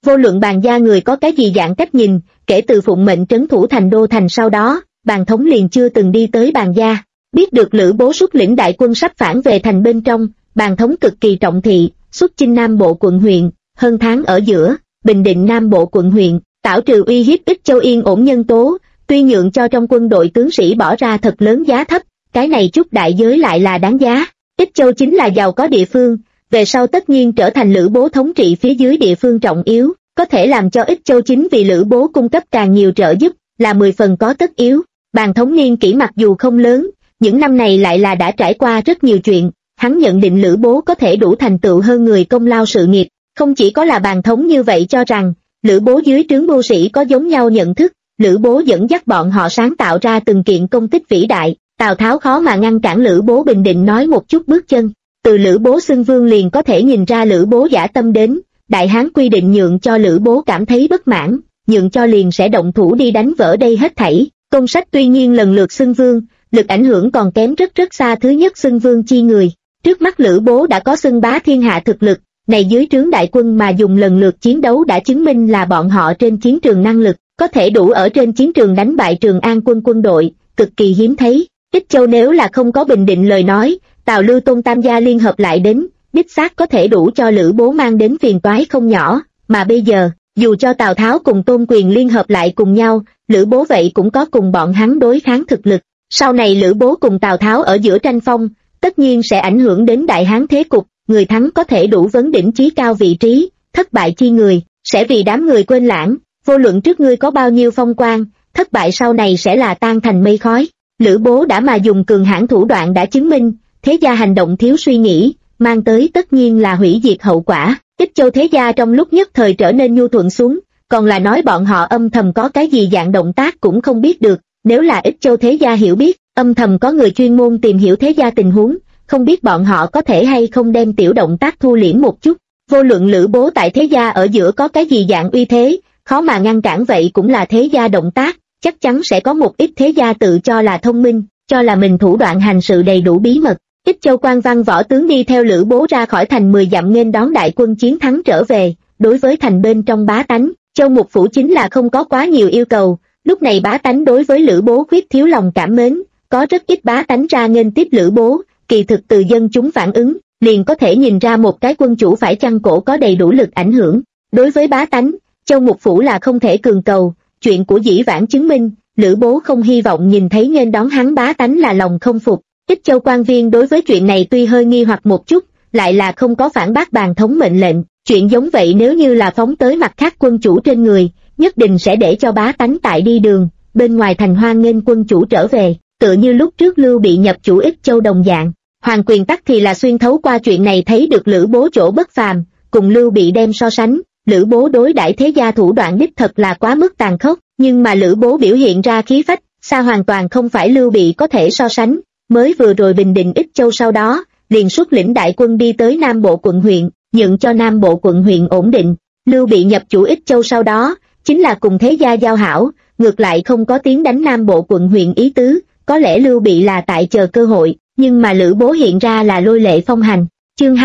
Vô luận Bàn gia người có cái gì dạng cách nhìn, kể từ phụng mệnh trấn thủ thành đô thành sau đó, Bàn thống liền chưa từng đi tới Bàn gia. Biết được Lữ Bố xuất lĩnh đại quân sắp phản về thành bên trong, Bàn thống cực kỳ trọng thị, xuất chinh Nam Bộ quận huyện, hơn tháng ở giữa, bình định Nam Bộ quận huyện, tảo trừ uy hiếp Ích Châu yên ổn nhân tố, tuy nhượng cho trong quân đội tướng sĩ bỏ ra thật lớn giá thấp, cái này chút đại giới lại là đáng giá. Ích Châu chính là giàu có địa phương, về sau tất nhiên trở thành Lữ Bố thống trị phía dưới địa phương trọng yếu, có thể làm cho Ích Châu chính vì Lữ Bố cung cấp càng nhiều trợ giúp, là 10 phần có tất yếu. Bàn thống niên kỷ mặc dù không lớn, những năm này lại là đã trải qua rất nhiều chuyện, hắn nhận định Lữ Bố có thể đủ thành tựu hơn người công lao sự nghiệp, không chỉ có là Bàn thống như vậy cho rằng, Lữ Bố dưới trướng mưu sĩ có giống nhau nhận thức, Lữ Bố dẫn dắt bọn họ sáng tạo ra từng kiện công tích vĩ đại, Tào Tháo khó mà ngăn cản Lữ Bố bình định nói một chút bước chân. Từ Lữ Bố xưng vương liền có thể nhìn ra Lữ Bố dã tâm đến, Đại Hán quy định nhượng cho Lữ Bố cảm thấy bất mãn, nhượng cho liền sẽ động thủ đi đánh vỡ đây hết thảy. Công sách tuy nhiên lần lượt xưng vương, lực ảnh hưởng còn kém rất rất xa thứ nhất xưng vương chi người. Trước mắt Lữ Bố đã có xưng bá thiên hạ thực lực, này dưới trướng đại quân mà dùng lần lượt chiến đấu đã chứng minh là bọn họ trên chiến trường năng lực, có thể đủ ở trên chiến trường đánh bại Trường An quân đội, cực kỳ hiếm thấy. Ích Châu nếu là không có bình định lời nói, Tào Lưu Tôn tam gia liên hợp lại đến, đích xác có thể đủ cho Lữ Bố mang đến phiền toái không nhỏ, mà bây giờ, dù cho Tào Tháo cùng Tôn Quyền liên hợp lại cùng nhau, Lữ Bố vậy cũng có cùng bọn hắn đối kháng thực lực. Sau này Lữ Bố cùng Tào Tháo ở giữa tranh phong, tất nhiên sẽ ảnh hưởng đến Đại Hán thế cục, người thắng có thể đủ vấn đỉnh chí cao vị trí, thất bại chi người, sẽ vì đám người quên lãng, vô luận trước ngươi có bao nhiêu phong quang, thất bại sau này sẽ là tan thành mây khói. Lữ Bố đã mà dùng cường hãn thủ đoạn đã chứng minh, thế gia hành động thiếu suy nghĩ, mang tới tất nhiên là hủy diệt hậu quả. Ích Châu thế gia trong lúc nhất thời trở nên nhu thuận xuống, còn là nói bọn họ âm thầm có cái gì dạng động tác cũng không biết được. Nếu là Ích Châu thế gia hiểu biết, âm thầm có người chuyên môn tìm hiểu thế gia tình huống, không biết bọn họ có thể hay không đem tiểu động tác thu liễm một chút. Vô luận Lữ Bố tại thế gia ở giữa có cái gì dạng uy thế, khó mà ngăn cản vậy cũng là thế gia động tác, chắc chắn sẽ có một ít thế gia tự cho là thông minh, cho là mình thủ đoạn hành sự đầy đủ bí mật. Ích Châu quan văn võ tướng đi theo Lữ Bố ra khỏi thành 10 dặm nghênh đón đại quân chiến thắng trở về, đối với thành bên trong bá tánh, Châu Mục Phủ chính là không có quá nhiều yêu cầu, lúc này bá tánh đối với Lữ Bố khuyết thiếu lòng cảm mến, có rất ít bá tánh ra nghênh tiếp Lữ Bố, kỳ thực từ dân chúng phản ứng, liền có thể nhìn ra một cái quân chủ phải chăng cổ có đầy đủ lực ảnh hưởng. Đối với bá tánh, Châu Mục Phủ là không thể cường cầu, chuyện của dĩ vãng chứng minh, Lữ Bố không hy vọng nhìn thấy nghênh đón hắn bá tánh là lòng không phục. Ích Châu quan viên đối với chuyện này tuy hơi nghi hoặc một chút, lại là không có phản bác Bàn thống mệnh lệnh, chuyện giống vậy nếu như là phóng tới mặt khác quân chủ trên người, nhất định sẽ để cho bá tánh tại đi đường, bên ngoài thành hoan nghênh quân chủ trở về, tựa như lúc trước Lưu Bị nhập chủ Ích Châu đồng dạng. Hoàng Quyền Tắc thì là xuyên thấu qua chuyện này thấy được Lữ Bố chỗ bất phàm, cùng Lưu Bị đem so sánh, Lữ Bố đối đãi thế gia thủ đoạn đích thật là quá mức tàn khốc, nhưng mà Lữ Bố biểu hiện ra khí phách, xa hoàn toàn không phải Lưu Bị có thể so sánh. Mới vừa rồi bình định Ích Châu sau đó, liền xuất lĩnh đại quân đi tới Nam Bộ quận huyện, nhượng cho Nam Bộ quận huyện ổn định. Lưu Bị nhập chủ Ích Châu sau đó, chính là cùng thế gia giao hảo, ngược lại không có tiến đánh Nam Bộ quận huyện ý tứ, có lẽ Lưu Bị là tại chờ cơ hội, nhưng mà Lữ Bố hiện ra là lôi lệ phong hành. Chương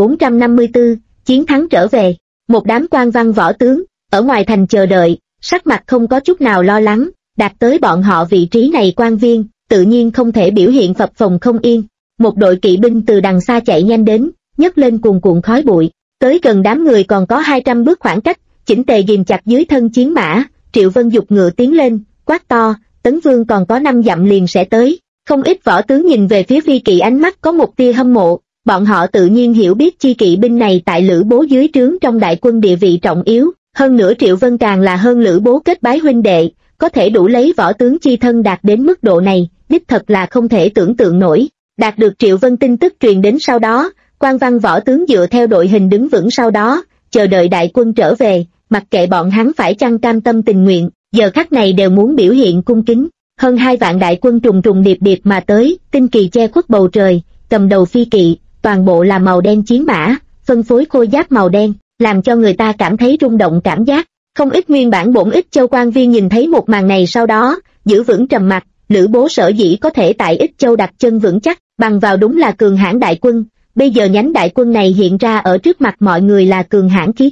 2454, chiến thắng trở về, một đám quan văn võ tướng, ở ngoài thành chờ đợi, sắc mặt không có chút nào lo lắng, đạt tới bọn họ vị trí này quan viên, tự nhiên không thể biểu hiện phập phồng không yên. Một đội kỵ binh từ đằng xa chạy nhanh đến, nhấc lên cuồn cuộn khói bụi, tới gần đám người còn có 200 bước khoảng cách, chỉnh tề ghìm chặt dưới thân chiến mã. Triệu Vân giục ngựa tiến lên, quát to, Tấn Vương còn có 5 dặm liền sẽ tới. Không ít võ tướng nhìn về phía phi kỵ ánh mắt có một tia hâm mộ, bọn họ tự nhiên hiểu biết chi kỵ binh này tại Lữ Bố dưới trướng trong đại quân địa vị trọng yếu, hơn nữa Triệu Vân càng là hơn Lữ Bố kết bái huynh đệ, có thể đủ lấy võ tướng chi thân đạt đến mức độ này, đích thật là không thể tưởng tượng nổi. Đạt được Triệu Vân tin tức truyền đến sau đó, quan văn võ tướng dựa theo đội hình đứng vững sau đó, chờ đợi đại quân trở về, mặc kệ bọn hắn phải chăng cam tâm tình nguyện, giờ khắc này đều muốn biểu hiện cung kính. Hơn 2 vạn đại quân trùng trùng điệp điệp mà tới, tinh kỳ che khuất bầu trời, cầm đầu phi kỵ, toàn bộ là màu đen chiến mã, phân phối khôi giáp màu đen, làm cho người ta cảm thấy rung động cảm giác. Không ít nguyên bản bổn Ích Châu quan viên nhìn thấy một màn này sau đó, giữ vững trầm mặc. Lữ Bố sở dĩ có thể tại Ích Châu đặt chân vững chắc, bằng vào đúng là cường hãn đại quân, bây giờ nhánh đại quân này hiện ra ở trước mặt mọi người là cường hãn khí tức,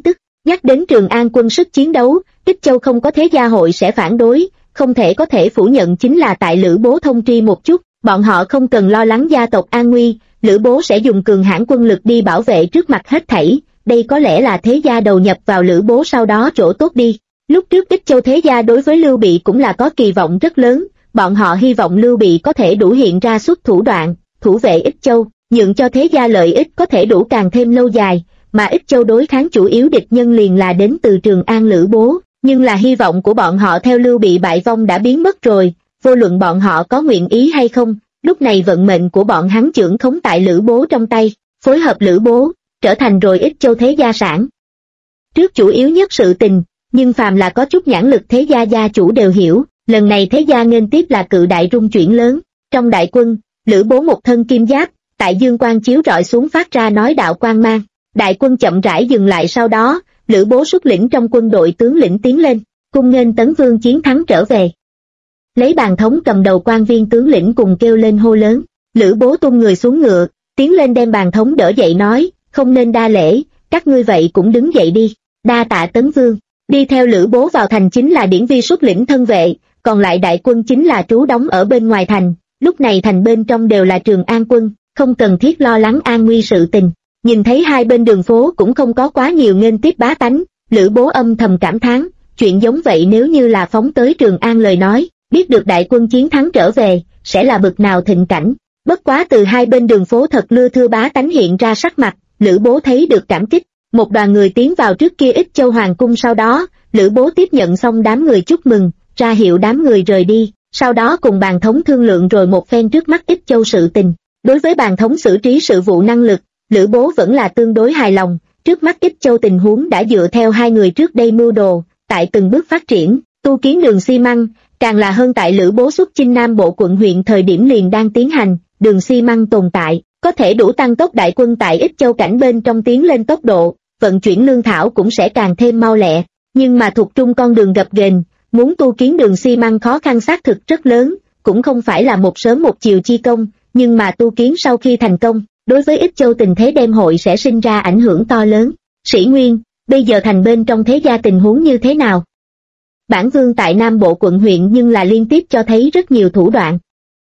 Nhắc đến Trường An quân sức chiến đấu, Ích Châu không có thế gia hội sẽ phản đối, không thể có thể phủ nhận chính là tại Lữ Bố thông tri một chút, bọn họ không cần lo lắng gia tộc an nguy, Lữ Bố sẽ dùng cường hãn quân lực đi bảo vệ trước mặt hết thảy, đây có lẽ là thế gia đầu nhập vào Lữ Bố sau đó chỗ tốt đi. Lúc trước Ích Châu thế gia đối với Lưu Bị cũng là có kỳ vọng rất lớn, bọn họ hy vọng Lưu Bị có thể đủ hiện ra xuất thủ đoạn, thủ vệ Ích Châu, nhượng cho thế gia lợi ích có thể đủ càng thêm lâu dài, mà Ích Châu đối kháng chủ yếu địch nhân liền là đến từ Trường An Lữ Bố, nhưng là hy vọng của bọn họ theo Lưu Bị bại vong đã biến mất rồi, vô luận bọn họ có nguyện ý hay không, lúc này vận mệnh của bọn hắn chưởng khống tại Lữ Bố trong tay, phối hợp Lữ Bố, trở thành rồi Ích Châu thế gia sản. Trước chủ yếu nhất sự tình, nhưng phàm là có chút nhãn lực thế gia gia chủ đều hiểu, lần này thế gia nghênh tiếp là cự đại rung chuyển lớn, trong đại quân, Lữ Bố một thân kim giáp, tại dương quang chiếu rọi xuống phát ra nói đạo quang mang, đại quân chậm rãi dừng lại sau đó, Lữ Bố xuất lĩnh trong quân đội tướng lĩnh tiến lên, cung nghênh Tấn Vương chiến thắng trở về. Lấy Bàn Thống cầm đầu quan viên tướng lĩnh cùng kêu lên hô lớn, Lữ Bố tung người xuống ngựa, tiến lên đem Bàn Thống đỡ dậy nói, không nên đa lễ, các ngươi vậy cũng đứng dậy đi, đa tạ Tấn Vương. Đi theo Lữ Bố vào thành chính là Điển Vi xuất lĩnh thân vệ, còn lại đại quân chính là trú đóng ở bên ngoài thành, lúc này thành bên trong đều là Trường An quân, không cần thiết lo lắng an nguy sự tình. Nhìn thấy hai bên đường phố cũng không có quá nhiều nghênh tiếp bá tánh, Lữ Bố âm thầm cảm thán, chuyện giống vậy nếu như là phóng tới Trường An lời nói, biết được đại quân chiến thắng trở về, sẽ là bực nào thịnh cảnh. Bất quá từ hai bên đường phố thật lưa thưa bá tánh hiện ra sắc mặt, Lữ Bố thấy được cảm kích. Một đoàn người tiến vào trước kia Ích Châu Hoàng cung sau đó, Lữ Bố tiếp nhận xong đám người chúc mừng, ra hiệu đám người rời đi, sau đó cùng Bàn Thống thương lượng rồi một phen trước mắt Ích Châu sự tình. Đối với Bàn Thống xử trí sự vụ năng lực, Lữ Bố vẫn là tương đối hài lòng, trước mắt Ích Châu tình huống đã dựa theo hai người trước đây mưu đồ, tại từng bước phát triển, tu kiến đường xi măng, càng là hơn tại Lữ Bố xuất chinh Nam Bộ quận huyện thời điểm liền đang tiến hành, đường xi măng tồn tại, có thể đủ tăng tốc đại quân tại Ích Châu cảnh bên trong tiến lên tốc độ, vận chuyển lương thảo cũng sẽ càng thêm mau lẹ, nhưng mà thuộc trung con đường gập ghềnh, muốn tu kiến đường xi măng khó khăn xác thực rất lớn, cũng không phải là một sớm một chiều chi công, nhưng mà tu kiến sau khi thành công, đối với Ích Châu tình thế đêm hội sẽ sinh ra ảnh hưởng to lớn. Sĩ Nguyên, bây giờ thành bên trong thế gia tình huống như thế nào? Bản vương tại Nam Bộ quận huyện nhưng là liên tiếp cho thấy rất nhiều thủ đoạn.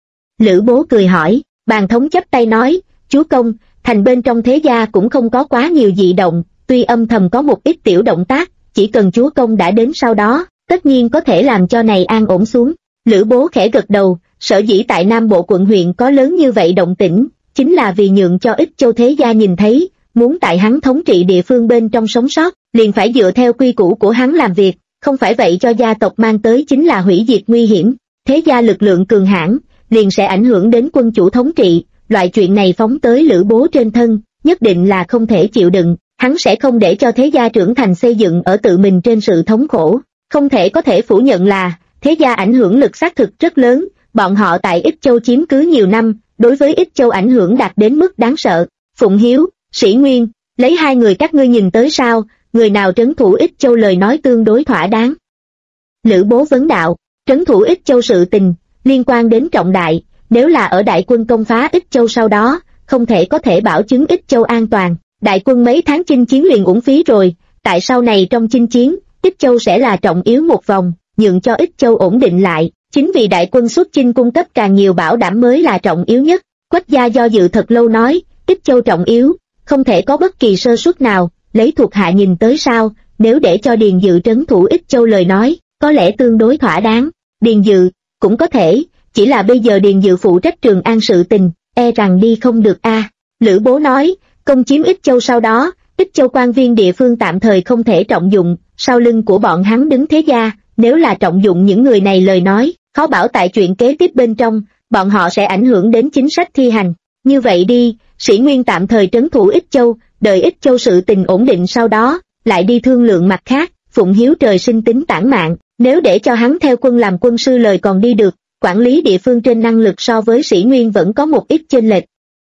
Lữ Bố cười hỏi, Bàn Thống chắp tay nói, chúa công, thành bên trong thế gia cũng không có quá nhiều dị động, tuy âm thầm có một ít tiểu động tác, chỉ cần chúa công đã đến sau đó, tất nhiên có thể làm cho này an ổn xuống. Lữ Bố khẽ gật đầu, sở dĩ tại Nam Bộ quận huyện có lớn như vậy động tĩnh, chính là vì nhượng cho Ích Châu thế gia nhìn thấy, muốn tại hắn thống trị địa phương bên trong sống sót, liền phải dựa theo quy củ của hắn làm việc, không phải vậy cho gia tộc mang tới chính là hủy diệt nguy hiểm. Thế gia lực lượng cường hãn, liền sẽ ảnh hưởng đến quân chủ thống trị, loại chuyện này phóng tới Lữ Bố trên thân, nhất định là không thể chịu đựng, hắn sẽ không để cho thế gia trưởng thành xây dựng ở tự mình trên sự thống khổ. Không thể có thể phủ nhận là, thế gia ảnh hưởng lực xác thực rất lớn, bọn họ tại Ích Châu chiếm cứ nhiều năm, đối với Ích Châu ảnh hưởng đạt đến mức đáng sợ. Phụng Hiếu, Sĩ Nguyên, lấy hai người các ngươi nhìn tới sao, người nào trấn thủ Ích Châu lời nói tương đối thỏa đáng. Lữ Bố vấn đạo, trấn thủ Ích Châu sự tình, liên quan đến trọng đại, nếu là ở đại quân công phá Ích Châu sau đó, không thể có thể bảo chứng Ích Châu an toàn, đại quân mấy tháng chinh chiến liền uổng phí rồi, tại sau này trong chinh chiến, Ích Châu sẽ là trọng yếu một vòng, nhượng cho Ích Châu ổn định lại, chính vì đại quân xuất chinh cung cấp càng nhiều bảo đảm mới là trọng yếu nhất. Quách gia do dự thật lâu nói, Ích Châu trọng yếu, không thể có bất kỳ sơ suất nào, lấy thuộc hạ nhìn tới sao, nếu để cho Điền Dự trấn thủ Ích Châu lời nói, có lẽ tương đối thỏa đáng. Điền Dự, cũng có thể, chỉ là bây giờ Điền Dự phụ trách Trường An sự tình, e rằng đi không được a. Lữ Bố nói, công chiếm Ích Châu sau đó, Ích Châu quan viên địa phương tạm thời không thể trọng dụng, sau lưng của bọn hắn đứng thế gia, nếu là trọng dụng những người này lời nói, khó bảo tại chuyện kế tiếp bên trong, bọn họ sẽ ảnh hưởng đến chính sách thi hành. Như vậy đi, Sĩ Nguyên tạm thời trấn thủ Ích Châu, đợi Ích Châu sự tình ổn định sau đó, lại đi thương lượng mặt khác. Phụng Hiếu trời sinh tính tản mạn, nếu để cho hắn theo quân làm quân sư lời còn đi được, quản lý địa phương trên năng lực so với Sĩ Nguyên vẫn có một ít chênh lệch.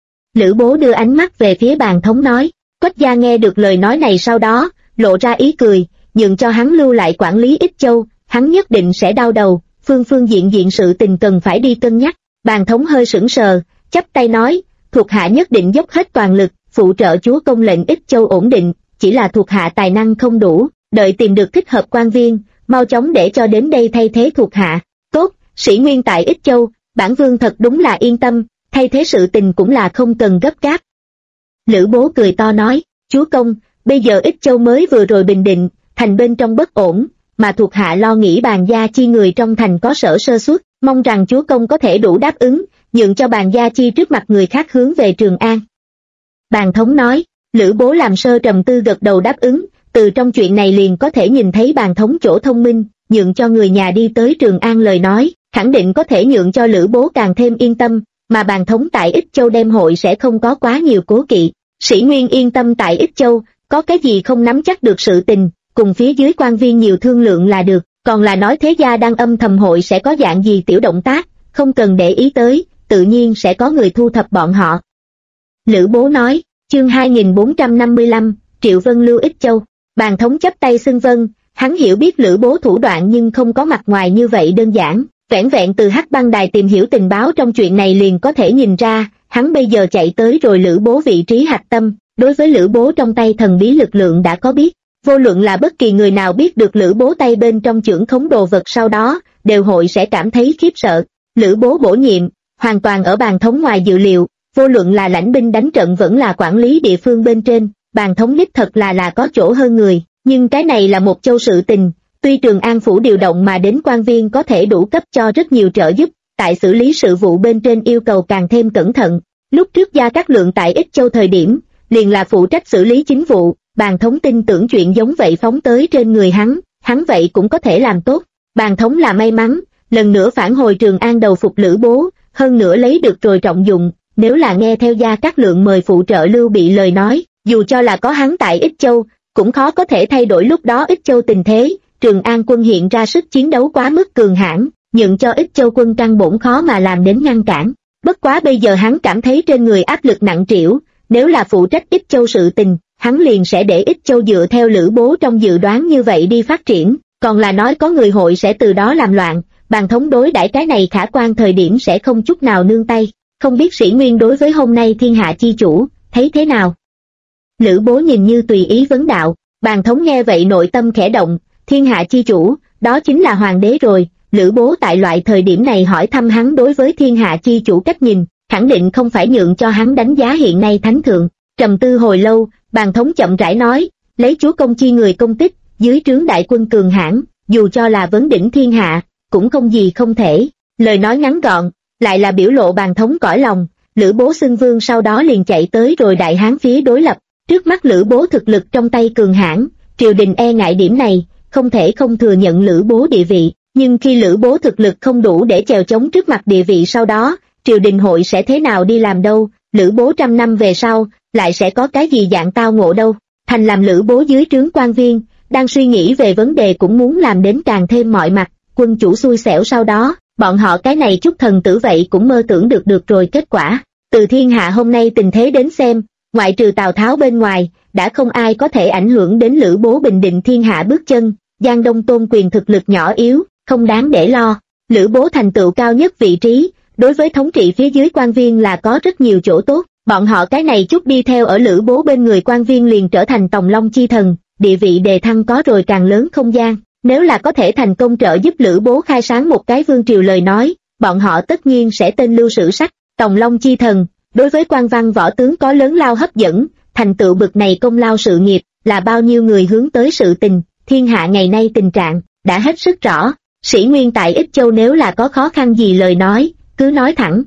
Lữ Bố đưa ánh mắt về phía Bàn Thống nói, Quách gia nghe được lời nói này sau đó, lộ ra ý cười, nhường cho hắn lưu lại quản lý Ích Châu, hắn nhất định sẽ đau đầu, phương diện sự tình cần phải đi cân nhắc. Bàn Thống hơi sững sờ, chắp tay nói, thuộc hạ nhất định dốc hết toàn lực, phụ trợ chúa công lệnh Ích Châu ổn định, chỉ là thuộc hạ tài năng không đủ, đợi tìm được thích hợp quan viên, mau chóng để cho đến đây thay thế thuộc hạ. Tốt, sĩ nguyên tại Ích Châu, bản vương thật đúng là yên tâm, thay thế sự tình cũng là không cần gấp gáp. Lữ Bố cười to nói, chúa công, bây giờ Ích Châu mới vừa rồi bình định, thành bên trong bất ổn, mà thuộc hạ lo nghĩ bàn gia chi người trong thành có sở sơ suất, mong rằng chúa công có thể đủ đáp ứng, nhượng cho bàn gia chi trước mặt người khác hướng về Trường An. Bàn thống nói, Lữ Bố làm sơ trầm tư gật đầu đáp ứng, từ trong chuyện này liền có thể nhìn thấy bàn thống chỗ thông minh, nhượng cho người nhà đi tới Trường An lời nói, khẳng định có thể nhượng cho Lữ Bố càng thêm yên tâm, mà bàn thống tại Ích Châu đem hội sẽ không có quá nhiều cố kỵ. Sĩ nguyên yên tâm tại Ích Châu, có cái gì không nắm chắc được sự tình, cùng phía dưới quan viên nhiều thương lượng là được, còn là nói thế gia đang âm thầm hội sẽ có dạng gì tiểu động tác, không cần để ý tới, tự nhiên sẽ có người thu thập bọn họ. Lữ Bố nói, chương 2455, Triệu Vân lưu Ích Châu. Bàn thống chắp tay xưng vâng, hắn hiểu biết Lữ Bố thủ đoạn nhưng không có mặt ngoài như vậy đơn giản, vẻn vẹn từ Hắc Băng Đài tìm hiểu tình báo trong chuyện này liền có thể nhìn ra, hắn bây giờ chạy tới rồi Lữ Bố vị trí hạch tâm, đối với Lữ Bố trong tay thần bí lực lượng đã có biết, vô luận là bất kỳ người nào biết được Lữ Bố tay bên trong chưởng khống đồ vật sau đó, đều hội sẽ cảm thấy khiếp sợ. Lữ Bố bổ nhiệm, hoàn toàn ở bàn thống ngoài dự liệu, vô luận là lãnh binh đánh trận vẫn là quản lý địa phương bên trên, bàn thống đích thật là có chỗ hơn người, nhưng cái này là một châu sự tình, tuy Trường An phủ điều động mà đến quan viên có thể đủ cấp cho rất nhiều trợ giúp, tại xử lý sự vụ bên trên yêu cầu càng thêm cẩn thận. Lúc trước Gia Cát Lượng tại Ích Châu thời điểm, liền là phụ trách xử lý chính vụ, bàn thống tin tưởng chuyện giống vậy phóng tới trên người hắn vậy cũng có thể làm tốt. Bàn thống là may mắn, lần nữa phản hồi Trường An đầu phục Lữ Bố, hơn nữa lấy được rồi trọng dụng, nếu là nghe theo Gia Cát Lượng mời phụ trợ Lưu Bị lời nói, dù cho là có hắn tại Ích Châu, cũng khó có thể thay đổi lúc đó Ích Châu tình thế. Trường An quân hiện ra sức chiến đấu quá mức cường hãn, nhượng cho Ích Châu quân căn bổn khó mà làm đến ngăn cản. Bất quá bây giờ hắn cảm thấy trên người áp lực nặng trĩu, nếu là phụ trách Ích Châu sự tình, hắn liền sẽ để Ích Châu dựa theo Lữ Bố trong dự đoán như vậy đi phát triển, còn là nói có người hội sẽ từ đó làm loạn, bàn thống đối đãi cái này khả quan thời điểm sẽ không chút nào nương tay. Không biết sĩ nguyên đối với hôm nay thiên hạ chi chủ, thấy thế nào? Lữ Bố nhìn như tùy ý vấn đạo, bàn thống nghe vậy nội tâm khẽ động, thiên hạ chi chủ, đó chính là hoàng đế rồi. Lữ Bố tại loại thời điểm này hỏi thăm hắn đối với thiên hạ chi chủ cách nhìn, khẳng định không phải nhượng cho hắn đánh giá hiện nay thánh thượng. Trầm tư hồi lâu, bàn thống chậm rãi nói, lấy chúa công chi người công tích, dưới trướng đại quân cường hãn, dù cho là vấn đỉnh thiên hạ, cũng không gì không thể. Lời nói ngắn gọn, lại là biểu lộ bàn thống cõi lòng. Lữ Bố xưng vương sau đó liền chạy tới rồi Đại Hán phía đối lập. Trước mắt Lữ Bố thực lực trong tay cường hãn, triều đình e ngại điểm này, không thể không thừa nhận Lữ Bố địa vị. Nhưng khi Lữ Bố thực lực không đủ để chèo chống trước mặt địa vị sau đó, triều đình hội sẽ thế nào đi làm đâu? Lữ Bố 100 năm về sau, lại sẽ có cái gì dạng tao ngộ đâu? Thành làm Lữ Bố dưới trướng quan viên, đang suy nghĩ về vấn đề cũng muốn làm đến càng thêm mọi mặt, quân chủ xui xẻo sau đó, bọn họ cái này chút thần tử vậy cũng mơ tưởng được rồi kết quả. Từ thiên hạ hôm nay tình thế đến xem, ngoại trừ Tào Tháo bên ngoài, đã không ai có thể ảnh hưởng đến Lữ Bố bình định thiên hạ bước chân. Giang Đông Tôn Quyền thực lực nhỏ yếu, không đáng để lo. Lữ Bố thành tựu cao nhất vị trí, đối với thống trị phía dưới quan viên là có rất nhiều chỗ tốt. Bọn họ cái này chút đi theo ở Lữ Bố bên người quan viên liền trở thành Tòng Long chi thần, địa vị đề thăng có rồi càng lớn không gian. Nếu là có thể thành công trợ giúp Lữ Bố khai sáng một cái vương triều lời nói, bọn họ tất nhiên sẽ tên lưu sử sách. Tòng Long chi thần, đối với quan văn võ tướng có lớn lao hấp dẫn, thành tựu bực này công lao sự nghiệp, là bao nhiêu người hướng tới sự tình. Thiên hạ ngày nay tình trạng, đã hết sức rõ. Sĩ nguyên tại Ích Châu nếu là có khó khăn gì lời nói, cứ nói thẳng.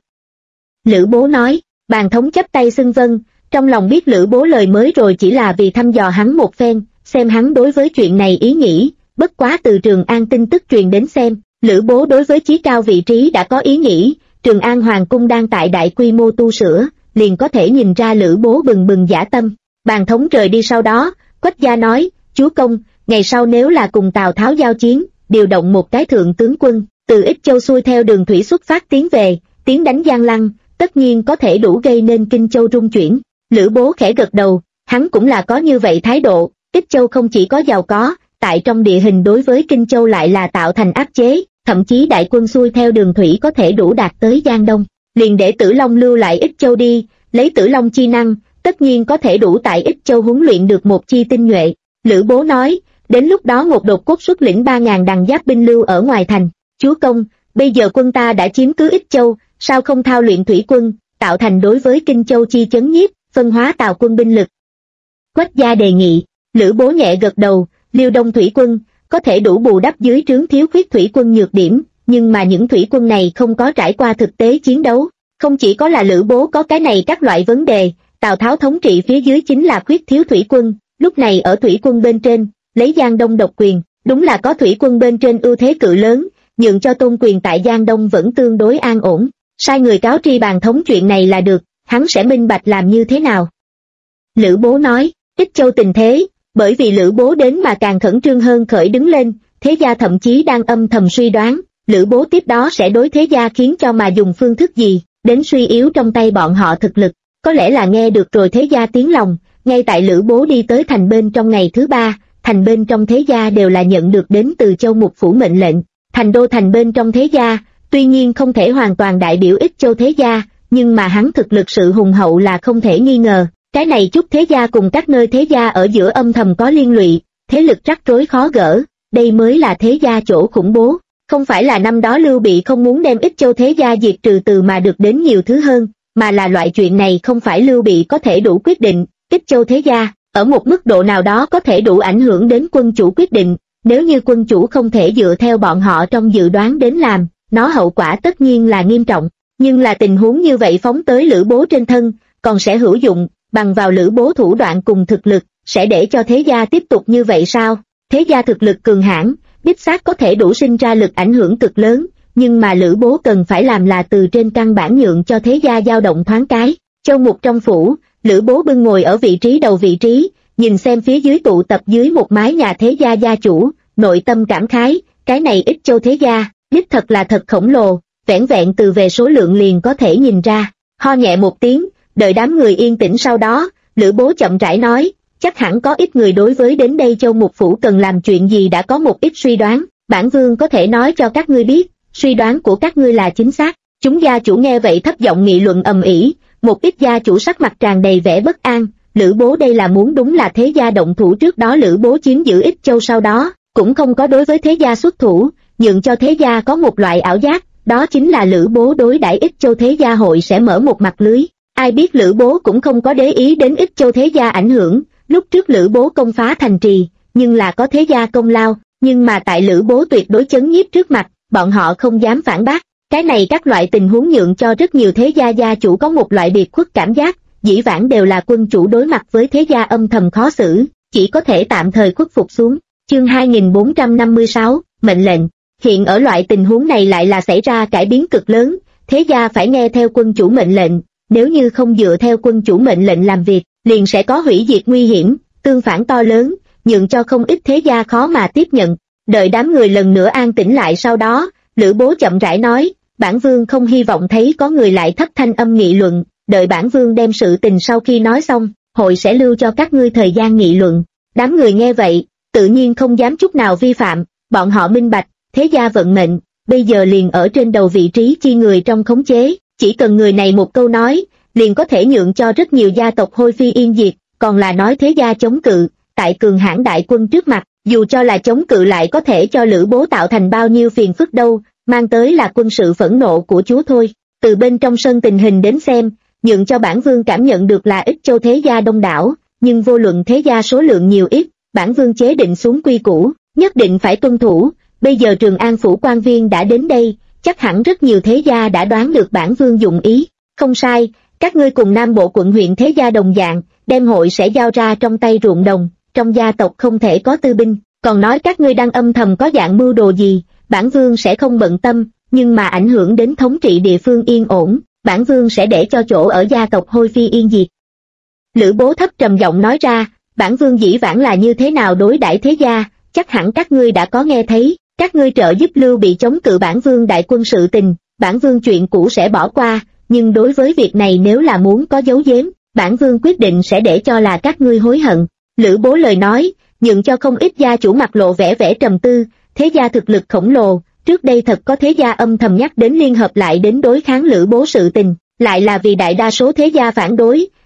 Lữ Bố nói, bàn thống chắp tay xưng vâng, trong lòng biết Lữ Bố lời mới rồi chỉ là vì thăm dò hắn một phen, xem hắn đối với chuyện này ý nghĩ. Bất quá từ Trường An tin tức truyền đến xem, Lữ Bố đối với chí cao vị trí đã có ý nghĩ. Trường An Hoàng cung đang tại đại quy mô tu sửa, liền có thể nhìn ra Lữ Bố bừng bừng dã tâm. Bàn thống rời đi sau đó, Quách gia nói, chúa công, ngày sau nếu là cùng Tào Tháo giao chiến, điều động một cái thượng tướng quân, từ Ích Châu xuôi theo đường thủy xuất phát tiến về, tiến đánh Giang Lăng, tất nhiên có thể đủ gây nên Kinh Châu rung chuyển. Lữ Bố khẽ gật đầu, hắn cũng là có như vậy thái độ. Ích Châu không chỉ có giàu có, tại trong địa hình đối với Kinh Châu lại là tạo thành áp chế, thậm chí đại quân xuôi theo đường thủy có thể đủ đạt tới Giang Đông. Liền để Tử Long lưu lại Ích Châu đi, lấy Tử Long chi năng, tất nhiên có thể đủ tại Ích Châu huấn luyện được một chi tinh nhuệ. Lữ Bố nói, đến lúc đó một đột cốt xuất lĩnh 3.000 đằng giáp binh lưu ở ngoài thành. Chúa công, bây giờ quân ta đã chiếm cứ Ích Châu, sao không thao luyện thủy quân, tạo thành đối với Kinh Châu chi chấn nhiếp, phân hóa Tào quân binh lực. Quách gia đề nghị. Lữ Bố nhẹ gật đầu, Liêu Đông thủy quân có thể đủ bù đắp dưới trướng thiếu khuyết thủy quân nhược điểm, nhưng mà những thủy quân này không có trải qua thực tế chiến đấu. Không chỉ có là Lữ Bố có cái này các loại vấn đề, Tào Tháo thống trị phía dưới chính là khuyết thiếu thủy quân, lúc này ở thủy quân bên trên, lấy Giang Đông độc quyền, đúng là có thủy quân bên trên ưu thế cự lớn, nhượng cho tôn quyền tại Giang Đông vẫn tương đối an ổn. Sai người cáo tri bàn thống chuyện này là được, hắn sẽ minh bạch làm như thế nào. Lữ Bố nói, Ích Châu tình thế, bởi vì Lữ Bố đến mà càng khẩn trương hơn khởi đứng lên, thế gia thậm chí đang âm thầm suy đoán, Lữ Bố tiếp đó sẽ đối thế gia khiến cho mà dùng phương thức gì, đến suy yếu trong tay bọn họ thực lực. Có lẽ là nghe được rồi thế gia tiếng lòng, ngay tại Lữ Bố đi tới thành bên trong ngày thứ 3, thành bên trong thế gia đều là nhận được đến từ Châu Mục Phủ mệnh lệnh. Thành đô thành bên trong thế gia, tuy nhiên không thể hoàn toàn đại biểu Ích Châu thế gia, nhưng mà hắn thực lực sự hùng hậu là không thể nghi ngờ. Cái này chút thế gia cùng các nơi thế gia ở giữa âm thầm có liên lụy, thế lực rắc rối khó gỡ, đây mới là thế gia chỗ khủng bố. Không phải là năm đó Lưu Bị không muốn đem Ích Châu thế gia diệt trừ từ mà được đến nhiều thứ hơn, mà là loại chuyện này không phải Lưu Bị có thể đủ quyết định. Ích Châu thế gia, ở một mức độ nào đó có thể đủ ảnh hưởng đến quân chủ quyết định, nếu như quân chủ không thể dựa theo bọn họ trong dự đoán đến làm, nó hậu quả tất nhiên là nghiêm trọng. Nhưng là tình huống như vậy phóng tới Lữ Bố trên thân, còn sẽ hữu dụng, bằng vào Lữ Bố thủ đoạn cùng thực lực, sẽ để cho thế gia tiếp tục như vậy sao? Thế gia thực lực cường hãn, đích xác có thể đủ sinh ra lực ảnh hưởng cực lớn, nhưng mà Lữ Bố cần phải làm là từ trên căn bản nhượng cho thế gia dao động thoáng cái. Châu Mục trong phủ, Lữ Bố bưng ngồi ở vị trí đầu vị trí, nhìn xem phía dưới tụ tập dưới một mái nhà thế gia gia chủ, nội tâm cảm khái, cái này Ích Châu thế gia, đích thật là thật khổng lồ, vẻn vẹn từ về số lượng liền có thể nhìn ra. Ho nhẹ một tiếng, đợi đám người yên tĩnh sau đó, Lữ Bố chậm rãi nói, chắc hẳn có ít người đối với đến đây Châu Mục Phủ cần làm chuyện gì đã có một ít suy đoán, bản vương có thể nói cho các ngươi biết, suy đoán của các ngươi là chính xác. Chúng gia chủ nghe vậy thấp giọng nghị luận ầm ĩ, một ít gia chủ sắc mặt tràn đầy vẻ bất an, Lữ Bố đây là muốn đúng là thế gia động thủ trước đó Lữ Bố chiếm giữ Ích Châu sau đó, cũng không có đối với thế gia xuất thủ, nhượng cho thế gia có một loại ảo giác, đó chính là Lữ Bố đối đãi Ích Châu thế gia hội sẽ mở một mặt lưới. Ai biết Lữ Bố cũng không có để ý đến Ích Châu thế gia ảnh hưởng, lúc trước Lữ Bố công phá thành trì, nhưng là có thế gia công lao, nhưng mà tại Lữ Bố tuyệt đối chấn nhiếp trước mặt, bọn họ không dám phản bác. Cái này các loại tình huống nhượng cho rất nhiều thế gia gia chủ có một loại biệt khuất cảm giác, dĩ vãng đều là quân chủ đối mặt với thế gia âm thầm khó xử, chỉ có thể tạm thời khuất phục xuống. Chương 2456, mệnh lệnh. Hiện ở loại tình huống này lại là xảy ra cải biến cực lớn, thế gia phải nghe theo quân chủ mệnh lệnh, nếu như không dựa theo quân chủ mệnh lệnh làm việc, liền sẽ có hủy diệt nguy hiểm, tương phản to lớn, nhượng cho không ít thế gia khó mà tiếp nhận. Đợi đám người lần nữa an tĩnh lại sau đó, Lữ Bố chậm rãi nói, bản vương không hy vọng thấy có người lại thấp thanh âm nghị luận, đợi bản vương đem sự tình sau khi nói xong, hội sẽ lưu cho các ngươi thời gian nghị luận. Đám người nghe vậy, tự nhiên không dám chút nào vi phạm, bọn họ minh bạch, thế gia vận mệnh, bây giờ liền ở trên đầu vị trí chi người trong khống chế, chỉ cần người này một câu nói, liền có thể nhượng cho rất nhiều gia tộc hôi phi yên diệt, còn là nói thế gia chống cự, tại cường hãn đại quân trước mặt, dù cho là chống cự lại có thể cho Lữ Bố tạo thành bao nhiêu phiền phức đâu, mang tới là quân sự phẫn nộ của chúa thôi. Từ bên trong sân tình hình đến xem, nhượng cho bản vương cảm nhận được là Ích Châu thế gia đông đảo, nhưng vô luận thế gia số lượng nhiều ít, bản vương chế định xuống quy củ, nhất định phải tuân thủ. Bây giờ Trường An phủ quan viên đã đến đây, chắc hẳn rất nhiều thế gia đã đoán được bản vương dụng ý. Không sai, các ngươi cùng Nam Bộ quận huyện thế gia đồng dạng, đem hội sẽ giao ra trong tay ruộng đồng, trong gia tộc không thể có tư binh, còn nói các ngươi đang âm thầm có dạng mưu đồ gì, bản vương sẽ không bận tâm, nhưng mà ảnh hưởng đến thống trị địa phương yên ổn, bản vương sẽ để cho chỗ ở gia tộc hôi phi yên diệt. Lữ Bố thấp trầm giọng nói ra, bản vương dĩ vãng là như thế nào đối đãi thế gia, chắc hẳn các ngươi đã có nghe thấy, các ngươi trợ giúp Lưu Bị chống cự bản vương đại quân sự tình, bản vương chuyện cũ sẽ bỏ qua, nhưng đối với việc này nếu là muốn có giấu giếm, bản vương quyết định sẽ để cho là các ngươi hối hận. Lữ Bố lời nói, nhượng cho không ít gia chủ mặt lộ vẻ trầm tư, thế gia thực lực khổng lồ, trước đây thật có thế gia âm thầm nhắc đến liên hợp lại đến đối kháng Lữ Bố sự tình, lại là vì đại đa số thế gia phản đối,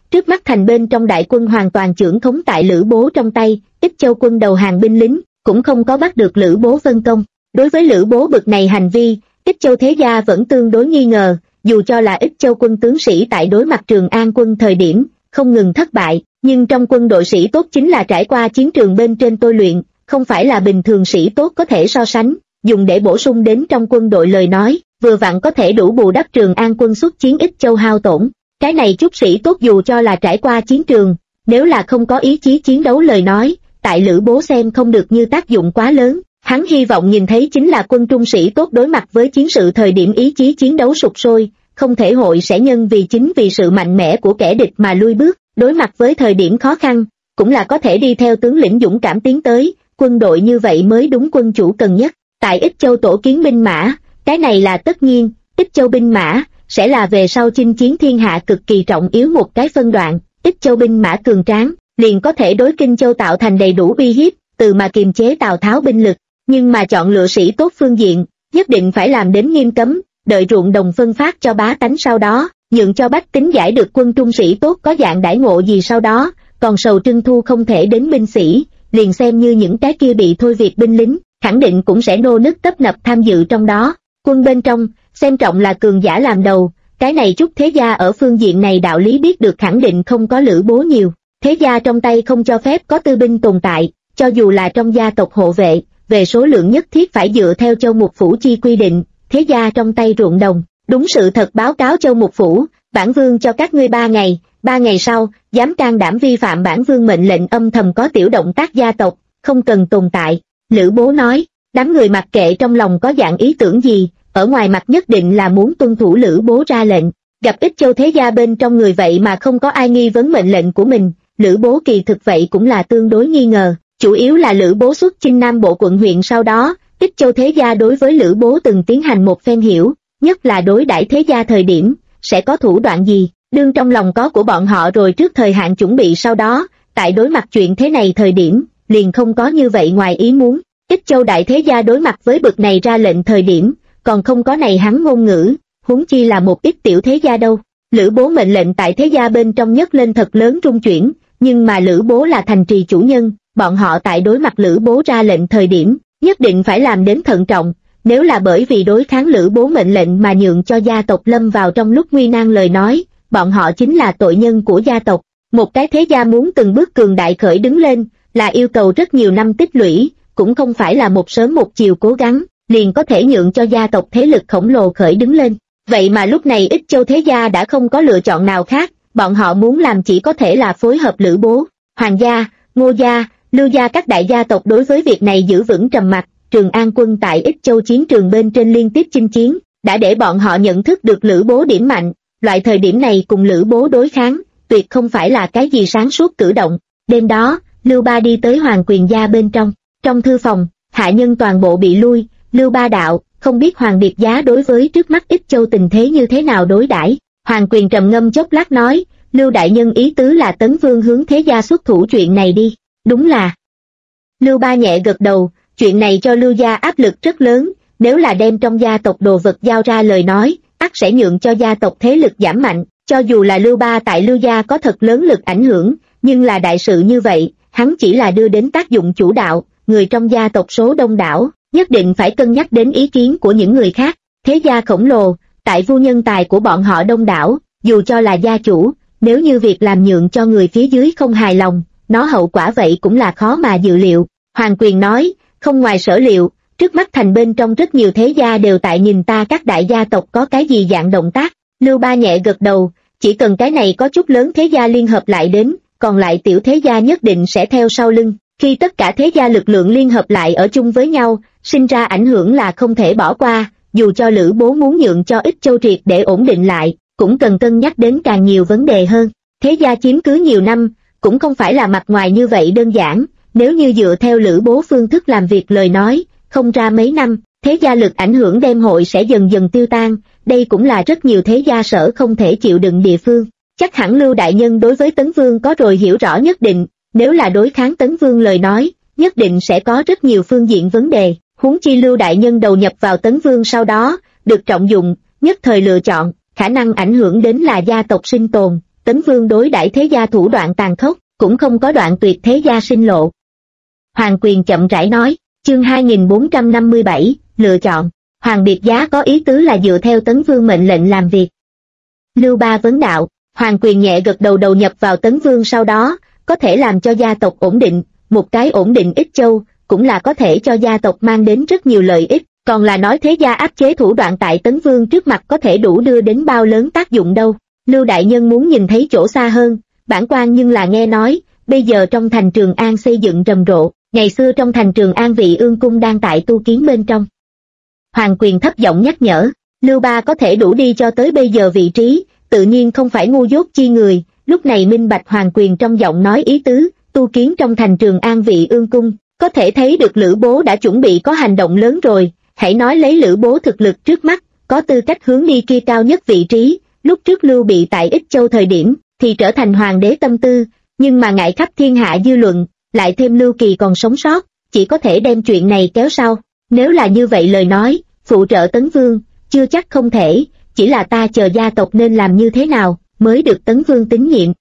Trước mắt thành bên trong đại quân hoàn toàn chưởng khống tại Lữ Bố trong tay, Ích Châu quân đầu hàng binh lính, cũng không có bắt được Lữ Bố phân công. Đối với Lữ Bố bực này hành vi, Ích Châu thế gia vẫn tương đối nghi ngờ, dù cho là Ích Châu quân tướng sĩ tại đối mặt Trường An quân thời điểm, không ngừng thất bại, nhưng trong quân đội sĩ tốt chính là trải qua chiến trường bên trên tôi luyện, không phải là bình thường sĩ tốt có thể so sánh, dùng để bổ sung đến trong quân đội lời nói, vừa vặn có thể đủ bù đắp Trường An quân xuất chiến Ích Châu hao tổn. Cái này chút sĩ tốt dù cho là trải qua chiến trường, nếu là không có ý chí chiến đấu lời nói, tại Lữ Bố xem không được như tác dụng quá lớn. Hắn hy vọng nhìn thấy chính là quân trung sĩ tốt đối mặt với chiến sự thời điểm ý chí chiến đấu sục sôi, không thể hội sẽ nhân vì chính vì sự mạnh mẽ của kẻ địch mà lui bước, đối mặt với thời điểm khó khăn, cũng là có thể đi theo tướng lĩnh dũng cảm tiến tới, quân đội như vậy mới đúng quân chủ cần nhất. Tại Ích Châu tổ kiến binh mã, cái này là tất nhiên, Ích Châu binh mã sẽ là về sau chinh chiến thiên hạ cực kỳ trọng yếu một cái phân đoạn, Ích Châu binh mã cường tráng, liền có thể đối Kinh Châu tạo thành đầy đủ uy hiếp, từ mà kiềm chế Tào Tháo binh lực. Nhưng mà chọn lựa sĩ tốt phương diện, nhất định phải làm đến nghiêm cấm, đợi ruộng đồng phân phát cho bá tánh sau đó, nhượng cho bách tính giải được quân trung sĩ tốt có dạng đãi ngộ gì sau đó, còn sầu trưng thu không thể đến binh sĩ, liền xem như những cái kia bị thôi việc binh lính, khẳng định cũng sẽ nô nức tấp nập tham dự trong đó. Quân bên trong, xem trọng là cường giả làm đầu, cái này chút thế gia ở phương diện này đạo lý biết được khẳng định không có Lữ Bố nhiều, thế gia trong tay không cho phép có tư binh tồn tại, cho dù là trong gia tộc hộ vệ, về số lượng nhất thiết phải dựa theo Châu Mục Phủ chi quy định, thế gia trong tay ruộng đồng, đúng sự thật báo cáo Châu Mục Phủ, bản vương cho các ngươi 3 ngày sau, dám can đảm vi phạm bản vương mệnh lệnh âm thầm có tiểu động tác gia tộc, không cần tồn tại. Lữ Bố nói, đám người mặc kệ trong lòng có dạng ý tưởng gì, ở ngoài mặt nhất định là muốn tuân thủ Lữ Bố ra lệnh. Gặp Ích Châu thế gia bên trong người vậy mà không có ai nghi vấn mệnh lệnh của mình, Lữ Bố kỳ thực vậy cũng là tương đối nghi ngờ. Chủ yếu là Lữ Bố xuất chinh Nam Bộ quận huyện sau đó, Ích Châu thế gia đối với Lữ Bố từng tiến hành một phen hiểu, nhất là đối đãi thế gia thời điểm, sẽ có thủ đoạn gì, đương trong lòng có của bọn họ rồi trước thời hạn chuẩn bị sau đó, tại đối mặt chuyện thế này thời điểm, liền không có như vậy ngoài ý muốn. Ích Châu đại thế gia đối mặt với bực này ra lệnh thời điểm, còn không có này hắn ngôn ngữ, huống chi là một ít tiểu thế gia đâu. Lữ Bố mệnh lệnh tại thế gia bên trong nhất lên thật lớn rung chuyển, nhưng mà Lữ Bố là thành trì chủ nhân, bọn họ tại đối mặt Lữ Bố ra lệnh thời điểm, nhất định phải làm đến thận trọng, nếu là bởi vì đối kháng Lữ Bố mệnh lệnh mà nhượng cho gia tộc lâm vào trong lúc nguy nan lời nói, bọn họ chính là tội nhân của gia tộc. Một cái thế gia muốn từng bước cường đại khởi đứng lên, là yêu cầu rất nhiều năm tích lũy, cũng không phải là một sớm một chiều cố gắng, liền có thể nhượng cho gia tộc thế lực khổng lồ khởi đứng lên. Vậy mà lúc này Ích Châu thế gia đã không có lựa chọn nào khác, bọn họ muốn làm chỉ có thể là phối hợp Lữ Bố. Hoàng gia, Ngô gia, Lưu gia các đại gia tộc đối với việc này giữ vững trầm mặc, Trường An quân tại Ích Châu chiến trường bên trên liên tiếp chinh chiến, đã để bọn họ nhận thức được Lữ Bố điểm mạnh, loại thời điểm này cùng Lữ Bố đối kháng, tuyệt không phải là cái gì sáng suốt cử động. Đêm đó, Lưu Ba đi tới Hoàng Quyền gia bên trong thư phòng, hạ nhân toàn bộ bị lui, Lưu Ba đạo, không biết Hoàng Điệp Giá đối với trước mắt Ích Châu tình thế như thế nào đối đãi. Hoàng Quyền trầm ngâm chốc lát nói, Lưu đại nhân ý tứ là Tấn Vương hướng thế gia xuất thủ chuyện này đi. Đúng là. Lưu Ba nhẹ gật đầu, chuyện này cho Lưu gia áp lực rất lớn, nếu là đem trong gia tộc đồ vật giao ra lời nói, ắt sẽ nhượng cho gia tộc thế lực giảm mạnh, cho dù là Lưu Ba tại Lưu gia có thật lớn lực ảnh hưởng, nhưng là đại sự như vậy, hắn chỉ là đưa đến tác dụng chủ đạo, người trong gia tộc số đông đảo, nhất định phải cân nhắc đến ý kiến của những người khác. Thế gia khổng lồ, tại vu nhân tài của bọn họ đông đảo, dù cho là gia chủ, nếu như việc làm nhượng cho người phía dưới không hài lòng, nó hậu quả vậy cũng là khó mà dự liệu. Hoàng Quyền nói, không ngoài sở liệu, trước mắt thành bên trong rất nhiều thế gia đều tại nhìn ta các đại gia tộc có cái gì dạng động tác. Lưu Ba nhẹ gật đầu, chỉ cần cái này có chút lớn thế gia liên hợp lại đến, còn lại tiểu thế gia nhất định sẽ theo sau lưng. Khi tất cả thế gia lực lượng liên hợp lại ở chung với nhau, sinh ra ảnh hưởng là không thể bỏ qua, dù cho Lữ Bố muốn nhượng cho Ích Châu triệt để ổn định lại, cũng cần cân nhắc đến càng nhiều vấn đề hơn. Thế gia chiếm cứ nhiều năm, cũng không phải là mặt ngoài như vậy đơn giản, nếu như dựa theo Lữ Bố phương thức làm việc lời nói, không ra mấy năm, thế gia lực ảnh hưởng đem hội sẽ dần dần tiêu tan, đây cũng là rất nhiều thế gia sở không thể chịu đựng địa phương. Chắc hẳn Lưu đại nhân đối với Tấn Vương có rồi hiểu rõ nhất định, nếu là đối kháng Tấn Vương lời nói, nhất định sẽ có rất nhiều phương diện vấn đề, huống chi Lưu đại nhân đầu nhập vào Tấn Vương sau đó, được trọng dụng, nhất thời lựa chọn, khả năng ảnh hưởng đến là gia tộc sinh tồn, Tấn Vương đối đãi thế gia thủ đoạn tàn khốc, cũng không có đoạn tuyệt thế gia sinh lộ. Hoàng Quyền chậm rãi nói, chương 2457, lựa chọn. Hoàng Biệt Giá có ý tứ là dựa theo Tấn Vương mệnh lệnh làm việc. Lưu Ba vấn đạo, Hoàng Quyền nhẹ gật đầu, đầu nhập vào Tấn Vương sau đó, có thể làm cho gia tộc ổn định, một cái ổn định Ích Châu, cũng là có thể cho gia tộc mang đến rất nhiều lợi ích, còn là nói thế gia áp chế thủ đoạn tại Tấn Vương trước mặt có thể đủ đưa đến bao lớn tác dụng đâu. Lưu đại nhân muốn nhìn thấy chỗ xa hơn, bản quan nhưng là nghe nói, bây giờ trong thành Trường An xây dựng rầm rộ, ngày xưa trong thành Trường An Vị Ương cung đang tại tu kiến bên trong. Hoàng Quyền thấp giọng nhắc nhở, Lưu Ba có thể đủ đi cho tới bây giờ vị trí, tự nhiên không phải ngu dốt chi người, lúc này minh bạch Hoàng Quyền trong giọng nói ý tứ, tu kiến trong thành Trường An Vị Ương cung, có thể thấy được Lữ Bố đã chuẩn bị có hành động lớn rồi, hãy nói lấy Lữ Bố thực lực trước mắt, có tư cách hướng đi kia cao nhất vị trí, lúc trước Lưu bị tại Ích Châu thời điểm, thì trở thành hoàng đế tâm tư, nhưng mà ngại khắp thiên hạ dư luận, lại thêm Lưu Kỳ còn sống sót, chỉ có thể đem chuyện này kéo sau. Nếu là như vậy lời nói, phụ trợ Tấn Vương, chưa chắc không thể, chỉ là ta chờ gia tộc nên làm như thế nào, mới được Tấn Vương tín nhiệm.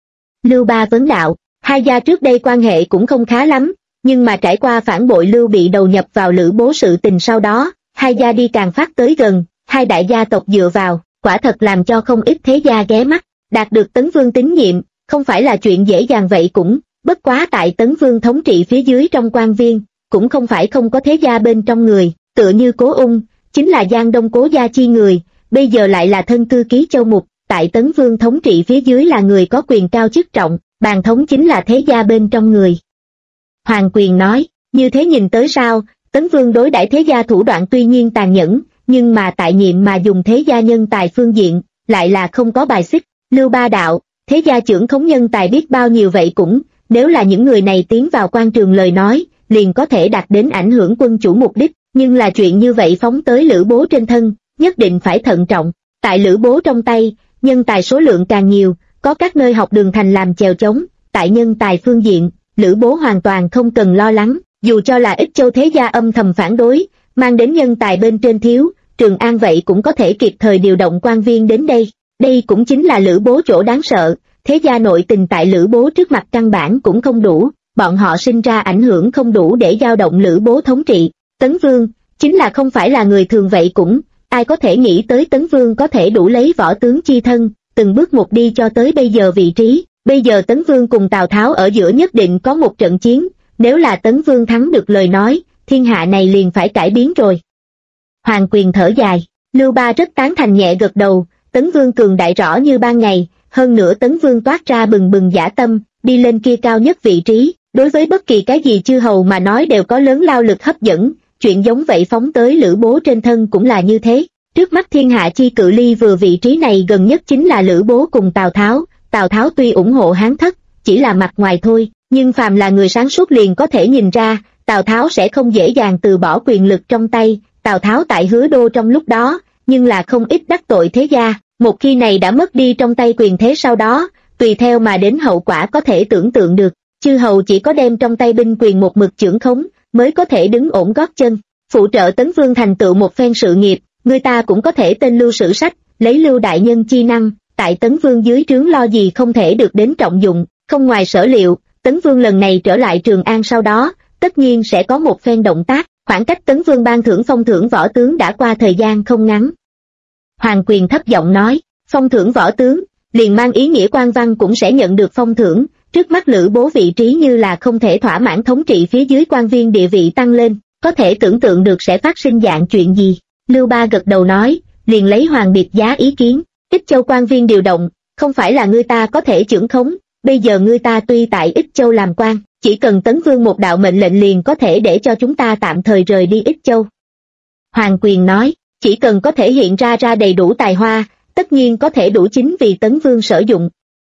Lưu Ba vấn đạo, hai gia trước đây quan hệ cũng không khá lắm, nhưng mà trải qua phản bội Lưu bị đầu nhập vào Lữ Bố sự tình sau đó, hai gia đi càng phát tới gần, hai đại gia tộc dựa vào, quả thật làm cho không ít thế gia ghé mắt, đạt được Tấn Vương tín nhiệm, không phải là chuyện dễ dàng vậy cũng, bất quá tại Tấn Vương thống trị phía dưới trong quan viên, cũng không phải không có thế gia bên trong người, tựa như Cố Ung, chính là Giang Đông Cố gia chi người, bây giờ lại là thân cư ký châu mục, tại Tấn Vương thống trị phía dưới là người có quyền cao chức trọng, bàn thống chính là thế gia bên trong người. Hoàng Quyền nói, như thế nhìn tới sao, Tấn Vương đối đãi thế gia thủ đoạn tuy nhiên tàn nhẫn, nhưng mà tại nhiệm mà dùng thế gia nhân tài phương diện, lại là không có bài xích. Lưu Ba đạo, thế gia trưởng khống nhân tài biết bao nhiêu vậy cũng, nếu là những người này tiến vào quan trường lời nói, liền có thể đạt đến ảnh hưởng quân chủ mục đích, nhưng là chuyện như vậy phóng tới Lữ Bố trên thân, nhất định phải thận trọng. Tại Lữ Bố trong tay, nhân tài số lượng càng nhiều, có các nơi học đường thành làm chèo chống, tại nhân tài phương diện, Lữ Bố hoàn toàn không cần lo lắng, dù cho là Ích Châu thế gia âm thầm phản đối, mang đến nhân tài bên trên thiếu, Trường An vậy cũng có thể kịp thời điều động quan viên đến đây. Đây cũng chính là Lữ Bố chỗ đáng sợ, thế gia nội tình tại Lữ Bố trước mặt căn bản cũng không đủ, bọn họ sinh ra ảnh hưởng không đủ để dao động Lữ Bố thống trị. Tấn Vương, chính là không phải là người thường vậy cũng, ai có thể nghĩ tới Tấn Vương có thể đủ lấy võ tướng chi thân, từng bước một đi cho tới bây giờ vị trí. Bây giờ Tấn Vương cùng Tào Tháo ở giữa nhất định có một trận chiến, nếu là Tấn Vương thắng được lời nói, thiên hạ này liền phải cải biến rồi. Hoàng Quyền thở dài, Lưu Ba rất tán thành nhẹ gật đầu, Tấn Vương cường đại rõ như ban ngày, hơn nữa Tấn Vương toát ra bừng bừng dã tâm, đi lên kia cao nhất vị trí, đối với bất kỳ cái gì chư hầu mà nói đều có lớn lao lực hấp dẫn, chuyện giống vậy phóng tới Lữ Bố trên thân cũng là như thế. Trước mắt thiên hạ chi cự ly vừa vị trí này gần nhất chính là Lữ Bố cùng Tào Tháo. Tào Tháo tuy ủng hộ Hán Thất, chỉ là mặt ngoài thôi, nhưng phàm là người sáng suốt liền có thể nhìn ra, Tào Tháo sẽ không dễ dàng từ bỏ quyền lực trong tay. Tào Tháo tại Hứa Đô trong lúc đó, nhưng là không ít đắc tội thế gia, một khi này đã mất đi trong tay quyền thế sau đó, tùy theo mà đến hậu quả có thể tưởng tượng được, chư hầu chỉ có đem trong tay binh quyền một mực chưởng khống, mới có thể đứng ổn gót chân, phụ trợ Tấn Vương thành tựu một phen sự nghiệp, người ta cũng có thể tên lưu sử sách, lấy Lưu đại nhân chi năng, tại Tấn Vương dưới trướng lo gì không thể được đến trọng dụng. Không ngoài sở liệu, Tấn Vương lần này trở lại Trường An sau đó, tất nhiên sẽ có một phen động tác, khoảng cách Tấn Vương ban thưởng phong thưởng võ tướng đã qua thời gian không ngắn. Hoàng Quyền thấp giọng nói, phong thưởng võ tướng, liền mang ý nghĩa quan văn cũng sẽ nhận được phong thưởng, trước mắt Lữ Bố vị trí như là không thể thỏa mãn thống trị phía dưới quan viên địa vị tăng lên, có thể tưởng tượng được sẽ phát sinh dạng chuyện gì. Lưu Ba gật đầu nói, liền lấy Hoàng Biệt Giá ý kiến, Ích Châu quan viên điều động, không phải là người ta có thể chưởng khống, bây giờ người ta tuy tại Ích Châu làm quan, chỉ cần Tấn Vương một đạo mệnh lệnh liền có thể để cho chúng ta tạm thời rời đi Ích Châu. Hoàng Quyền nói, chỉ cần có thể hiện ra đầy đủ tài hoa, tất nhiên có thể đủ chính vì Tấn Vương sử dụng.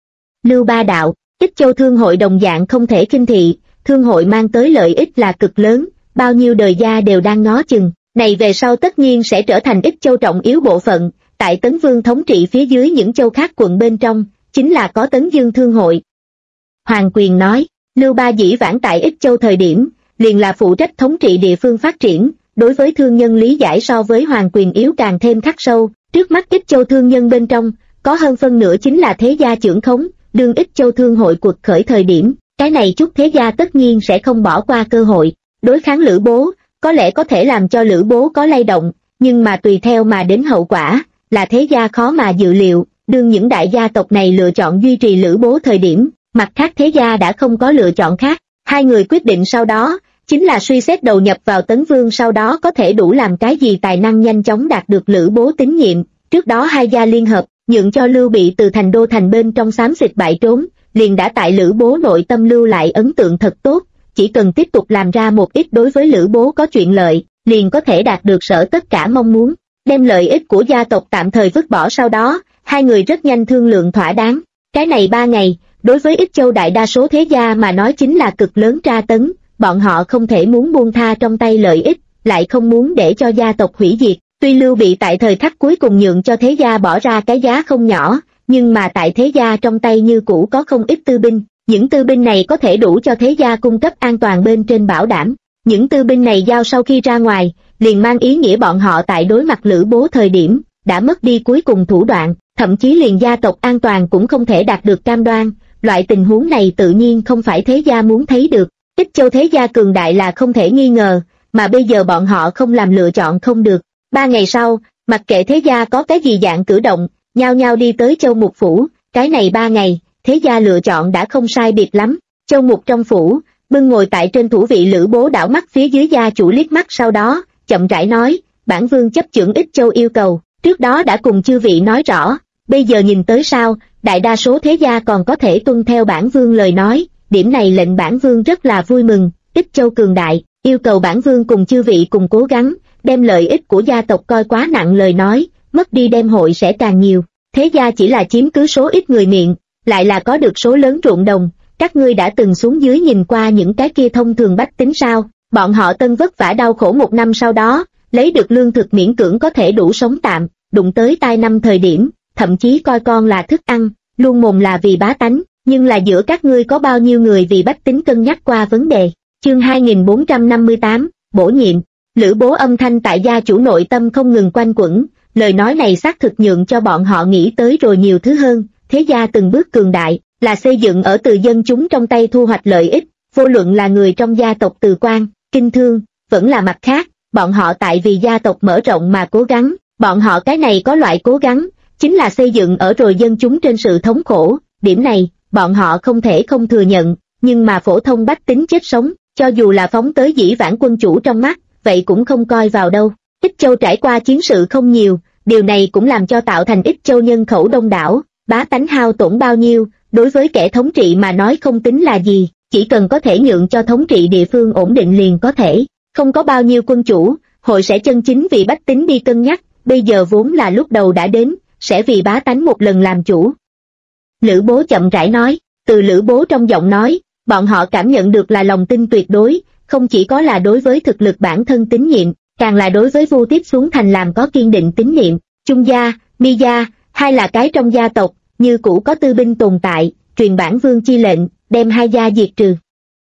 Lưu Ba đạo, Ích Châu thương hội đồng dạng không thể khinh thị, thương hội mang tới lợi ích là cực lớn, bao nhiêu đời gia đều đang ngó chừng, này về sau tất nhiên sẽ trở thành Ích Châu trọng yếu bộ phận, tại Tấn Vương thống trị phía dưới những châu khác quận bên trong, chính là có Tấn Dương thương hội. Hoàng Quyền nói, Lưu Ba dĩ vãng tại Ích Châu thời điểm, liền là phụ trách thống trị địa phương phát triển, đối với thương nhân lý giải so với Hoàng Quyền yếu càng thêm khắc sâu, trước mắt Ích Châu thương nhân bên trong, có hơn phân nửa chính là thế gia trưởng khống, đương Ích Châu thương hội quật khởi thời điểm, cái này chút thế gia tất nhiên sẽ không bỏ qua cơ hội, đối kháng Lữ Bố, có lẽ có thể làm cho Lữ Bố có lay động, nhưng mà tùy theo mà đến hậu quả, là thế gia khó mà dự liệu, đương những đại gia tộc này lựa chọn duy trì Lữ Bố thời điểm, mặt khác thế gia đã không có lựa chọn khác, hai người quyết định sau đó, chính là suy xét đầu nhập vào Tấn Vương sau đó có thể đủ làm cái gì tài năng nhanh chóng đạt được Lữ Bố tín nhiệm, trước đó hai gia liên hợp, nhượng cho Lưu Bị từ thành đô thành bên trong xám xịt bại trốn, liền đã tại Lữ Bố nội tâm lưu lại ấn tượng thật tốt, chỉ cần tiếp tục làm ra một ít đối với Lữ Bố có chuyện lợi, liền có thể đạt được sở tất cả mong muốn, đem lợi ích của gia tộc tạm thời vứt bỏ sau đó, hai người rất nhanh thương lượng thỏa đáng, cái này 3 ngày, đối với Ích Châu đại đa số thế gia mà nói chính là cực lớn tra tấn, bọn họ không thể muốn buông tha trong tay lợi ích, lại không muốn để cho gia tộc hủy diệt. Tuy Lưu Bị tại thời khắc cuối cùng nhượng cho thế gia bỏ ra cái giá không nhỏ, nhưng mà tại thế gia trong tay như cũ có không ít tư binh, những tư binh này có thể đủ cho thế gia cung cấp an toàn bên trên bảo đảm. Những tư binh này giao sau khi ra ngoài, liền mang ý nghĩa bọn họ tại đối mặt Lữ Bố thời điểm, đã mất đi cuối cùng thủ đoạn, thậm chí liền gia tộc an toàn cũng không thể đạt được cam đoan, loại tình huống này tự nhiên không phải thế gia muốn thấy được. Ích Châu thế gia cường đại là không thể nghi ngờ, mà bây giờ bọn họ không làm lựa chọn không được. 3 ngày sau, mặc kệ thế gia có cái gì dạng cử động, nhao nhao đi tới Châu Mục phủ, cái này 3 ngày, thế gia lựa chọn đã không sai biệt lắm. Châu Mục trong phủ, bưng ngồi tại trên thủ vị Lữ Bố đảo mắt phía dưới gia chủ liếc mắt sau đó, chậm rãi nói, bản vương chấp chưởng Ích Châu yêu cầu, trước đó đã cùng chư vị nói rõ, bây giờ nhìn tới sao, đại đa số thế gia còn có thể tuân theo bản vương lời nói, điểm này lệnh bản vương rất là vui mừng. Ích Châu cường đại, yêu cầu bản vương cùng chư vị cùng cố gắng, đem lợi ích của gia tộc coi quá nặng lời nói, mất đi đem hội sẽ càng nhiều. Thế gia chỉ là chiếm cứ số ít người miệng, lại là có được số lớn ruộng đồng, các ngươi đã từng xuống dưới nhìn qua những cái kia thông thường bách tính sao, bọn họ tân vất vả đau khổ 1 năm sau đó, lấy được lương thực miễn cưỡng có thể đủ sống tạm, đụng tới tai năm thời điểm, thậm chí coi con là thức ăn, luôn mồm là vì bá tánh, nhưng là giữa các ngươi có bao nhiêu người vì bách tính cân nhắc qua vấn đề. Chương 2458, bổ nhiệm. Lữ Bố âm thanh tại gia chủ nội tâm không ngừng quanh quẩn, lời nói này xác thực nhượng cho bọn họ nghĩ tới rồi nhiều thứ hơn, thế gia từng bước cường đại, là xây dựng ở từ dân chúng trong tay thu hoạch lợi ích, vô luận là người trong gia tộc Từ Quan, Kinh Thương, vẫn là mặt khác, bọn họ tại vì gia tộc mở rộng mà cố gắng, bọn họ cái này có loại cố gắng, chính là xây dựng ở rồi dân chúng trên sự thống khổ, điểm này, bọn họ không thể không thừa nhận, nhưng mà phổ thông bách tính chết sống, cho dù là phóng tới dĩ vãng quân chủ trong mắt, vậy cũng không coi vào đâu. Ích Châu trải qua chiến sự không nhiều, điều này cũng làm cho tạo thành Ích Châu nhân khẩu đông đảo, bá tánh hao tổn bao nhiêu, đối với kẻ thống trị mà nói không tính là gì, chỉ cần có thể nhượng cho thống trị địa phương ổn định liền có thể, không có bao nhiêu quân chủ, hội sẽ chân chính vì bách tính đi cân nhắc, bây giờ vốn là lúc đầu đã đến, sẽ vì bá tánh một lần làm chủ. Lữ Bố chậm rãi nói, từ Lữ Bố trong giọng nói, bọn họ cảm nhận được là lòng tin tuyệt đối, không chỉ có là đối với thực lực bản thân tín nhiệm, càng là đối với Vu tiếp xuống thành làm có kiên định tín nhiệm. Trung gia, Mi gia, hai là cái trong gia tộc, như cũ có tư binh tồn tại, truyền bản vương chi lệnh, đem hai gia diệt trừ.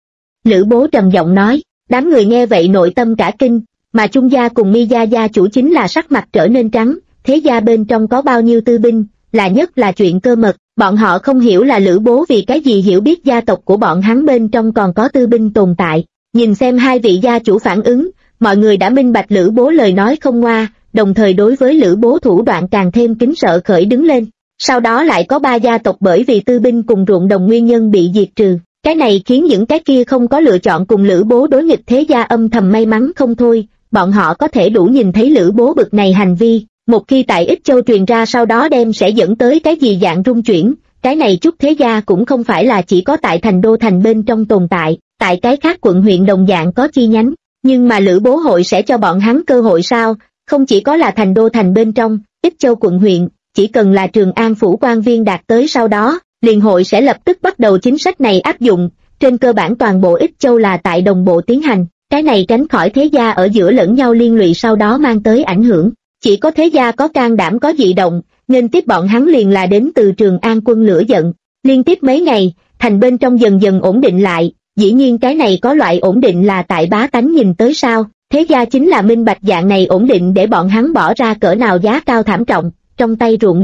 Lữ Bố trầm giọng nói, đám người nghe vậy nội tâm cả kinh, mà Trung gia cùng Mi gia gia chủ chính là sắc mặt trở nên trắng, thế gia bên trong có bao nhiêu tư binh, là nhất là chuyện cơ mật, bọn họ không hiểu là Lữ Bố vì cái gì hiểu biết gia tộc của bọn hắn bên trong còn có tư binh tồn tại. Nhìn xem hai vị gia chủ phản ứng, mọi người đã minh bạch Lữ Bố lời nói không ngoa, đồng thời đối với Lữ Bố thủ đoạn càng thêm kính sợ khởi đứng lên. Sau đó lại có 3 gia tộc bởi vì tư binh cùng ruộng đồng nguyên nhân bị diệt trừ, cái này khiến những cái kia không có lựa chọn cùng Lữ Bố đối nghịch thế gia âm thầm may mắn không thôi, bọn họ có thể đủ nhìn thấy Lữ Bố bực này hành vi, một khi tại Ích Châu truyền ra sau đó đem sẽ dẫn tới cái gì dạng rung chuyển, cái này chút thế gia cũng không phải là chỉ có tại thành đô thành bên trong tồn tại, tại cái khác quận huyện đồng dạng có chi nhánh, nhưng mà Lữ Bố hội sẽ cho bọn hắn cơ hội sao, không chỉ có là thành đô thành bên trong, Ích Châu quận huyện, chỉ cần là Trường An phủ quan viên đạt tới sau đó, liền hội sẽ lập tức bắt đầu chính sách này áp dụng, trên cơ bản toàn bộ Ích Châu là tại đồng bộ tiến hành, cái này tránh khỏi thế gia ở giữa lẫn nhau liên lụy sau đó mang tới ảnh hưởng, chỉ có thế gia có can đảm có dị động, nên tiếp bọn hắn liền là đến từ Trường An quân lửa giận, liên tiếp mấy ngày, thành bên trong dần dần ổn định lại, dĩ nhiên cái này có loại ổn định là tại bá tánh nhìn tới sao, thế gia chính là minh bạch dạng này ổn định để bọn hắn bỏ ra cỡ nào giá cao thảm trọng, trong tay ruộng đồng,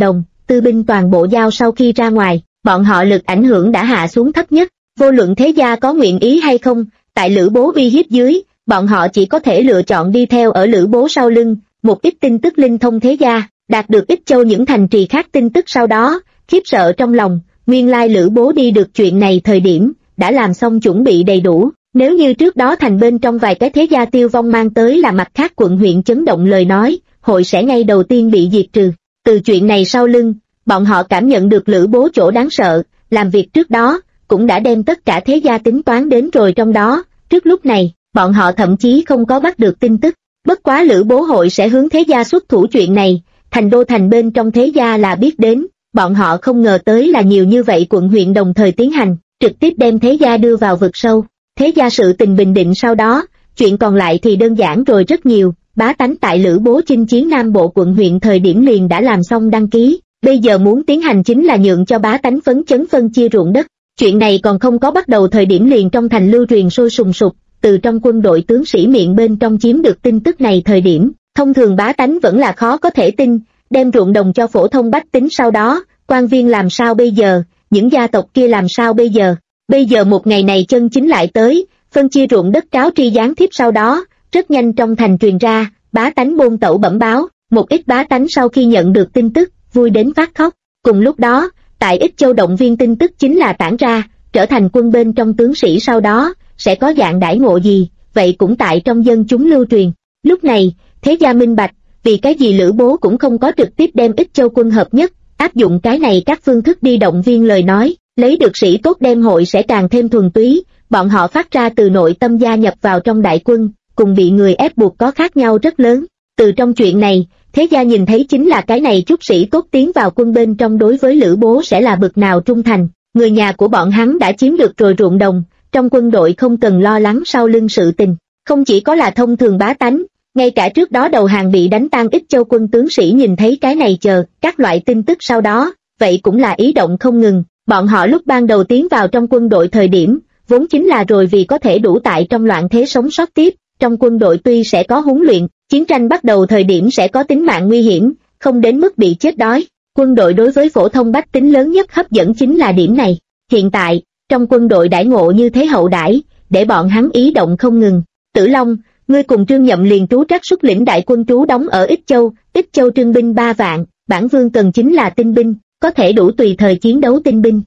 tư binh toàn bộ giao sau khi ra ngoài, bọn họ lực ảnh hưởng đã hạ xuống thấp nhất, vô luận thế gia có nguyện ý hay không, tại Lữ Bố uy hiếp dưới, bọn họ chỉ có thể lựa chọn đi theo ở Lữ Bố sau lưng. Một ít tin tức linh thông thế gia, đạt được Ích Châu những thành trì khác tin tức sau đó, khiếp sợ trong lòng, nguyên lai Lữ Bố đi được chuyện này thời điểm, đã làm xong chuẩn bị đầy đủ. Nếu như trước đó thành bên trong vài cái thế gia tiêu vong mang tới là mặt khác quận huyện chấn động lời nói, hội sẽ ngay đầu tiên bị diệt trừ. Từ chuyện này sau lưng, bọn họ cảm nhận được Lữ Bố chỗ đáng sợ, làm việc trước đó, cũng đã đem tất cả thế gia tính toán đến rồi trong đó. Trước lúc này, bọn họ thậm chí không có bắt được tin tức. Bất quá Lữ Bố hội sẽ hướng thế gia xuất thủ chuyện này, thành đô thành bên trong thế gia là biết đến, bọn họ không ngờ tới là nhiều như vậy quận huyện đồng thời tiến hành, trực tiếp đem thế gia đưa vào vực sâu. Thế gia sự tình bình định sau đó, chuyện còn lại thì đơn giản rồi rất nhiều, bá tánh tại Lữ Bố chinh chiến Nam Bộ quận huyện thời điểm liền đã làm xong đăng ký, bây giờ muốn tiến hành chính là nhượng cho bá tánh phấn chấn phân chia ruộng đất. Chuyện này còn không có bắt đầu thời điểm liền trong thành lưu truyền sôi sùng sục, từ trong quân đội tướng sĩ miệng bên trong chiếm được tin tức này thời điểm, thông thường bá tánh vẫn là khó có thể tin, đem ruộng đồng cho phổ thông bách tính sau đó, quan viên làm sao bây giờ, những gia tộc kia làm sao bây giờ. Bây giờ một ngày này chân chính lại tới, phân chia ruộng đất cáo tri gián thiếp sau đó, rất nhanh trong thành truyền ra, bá tánh bôn tẩu bẩm báo, một ít bá tánh sau khi nhận được tin tức, vui đến phát khóc. Cùng lúc đó, tại Ích Châu động viên tin tức chính là tản ra, trở thành quân bên trong tướng sĩ sau đó, sẽ có dạng đãi ngộ gì, vậy cũng tại trong dân chúng lưu truyền. Lúc này, thế gia minh bạch, vì cái gì Lữ Bố cũng không có trực tiếp đem Ích Châu quân hợp nhất, áp dụng cái này các phương thức đi động viên lời nói, lấy được sĩ tốt đem hội sẽ càng thêm thuần túy, bọn họ phát ra từ nội tâm gia nhập vào trong đại quân, cùng bị người ép buộc có khác nhau rất lớn. Từ trong chuyện này, thế gia nhìn thấy chính là cái này chút sĩ tốt tiến vào quân bên trong đối với Lữ Bố sẽ là bực nào trung thành, người nhà của bọn hắn đã chiếm được rồi ruộng đồng, trong quân đội không cần lo lắng sau lưng sự tình, không chỉ có là thông thường bá tánh, ngay cả trước đó đầu hàng bị đánh tan Ích Châu quân tướng sĩ nhìn thấy cái này chờ, các loại tin tức sau đó, vậy cũng là ý động không ngừng. Bọn họ lúc ban đầu tiến vào trong quân đội thời điểm, vốn chính là rồi vì có thể đủ tại trong loạn thế sống sót tiếp, trong quân đội tuy sẽ có huấn luyện, chiến tranh bắt đầu thời điểm sẽ có tính mạng nguy hiểm, không đến mức bị chết đói. Quân đội đối với phổ thông bách tính lớn nhất hấp dẫn chính là điểm này. Hiện tại, trong quân đội đãi ngộ như thế hậu đãi, để bọn hắn ý động không ngừng. Tử Long, ngươi cùng Trương Nhậm liền trú trắc xuất lĩnh đại quân trú đóng ở Ích Châu trưng binh 3 vạn, bản vương cần chính là tinh binh, có thể đủ tùy thời chiến đấu tinh binh.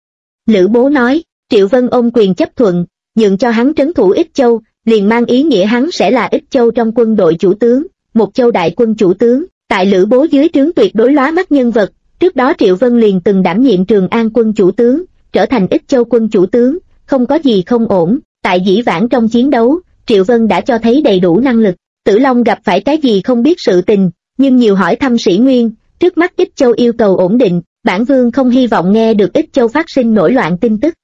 Lữ Bố nói, Triệu Vân ôm quyền chấp thuận, nhượng cho hắn trấn thủ Ích Châu, liền mang ý nghĩa hắn sẽ là Ích Châu trong quân đội chủ tướng, một châu đại quân chủ tướng, tại Lữ Bố dưới trướng tuyệt đối lóa mắt nhân vật. Trước đó Triệu Vân liền từng đảm nhiệm Trường An quân chủ tướng, trở thành Ích Châu quân chủ tướng, không có gì không ổn. Tại dĩ vãng trong chiến đấu, Triệu Vân đã cho thấy đầy đủ năng lực. Tử Long gặp phải cái gì không biết sự tình, nhưng nhiều hỏi thăm sĩ nguyên. Trước mắt Ích Châu yêu cầu ổn định, bản vương không hy vọng nghe được Ích Châu phát sinh nổi loạn tin tức.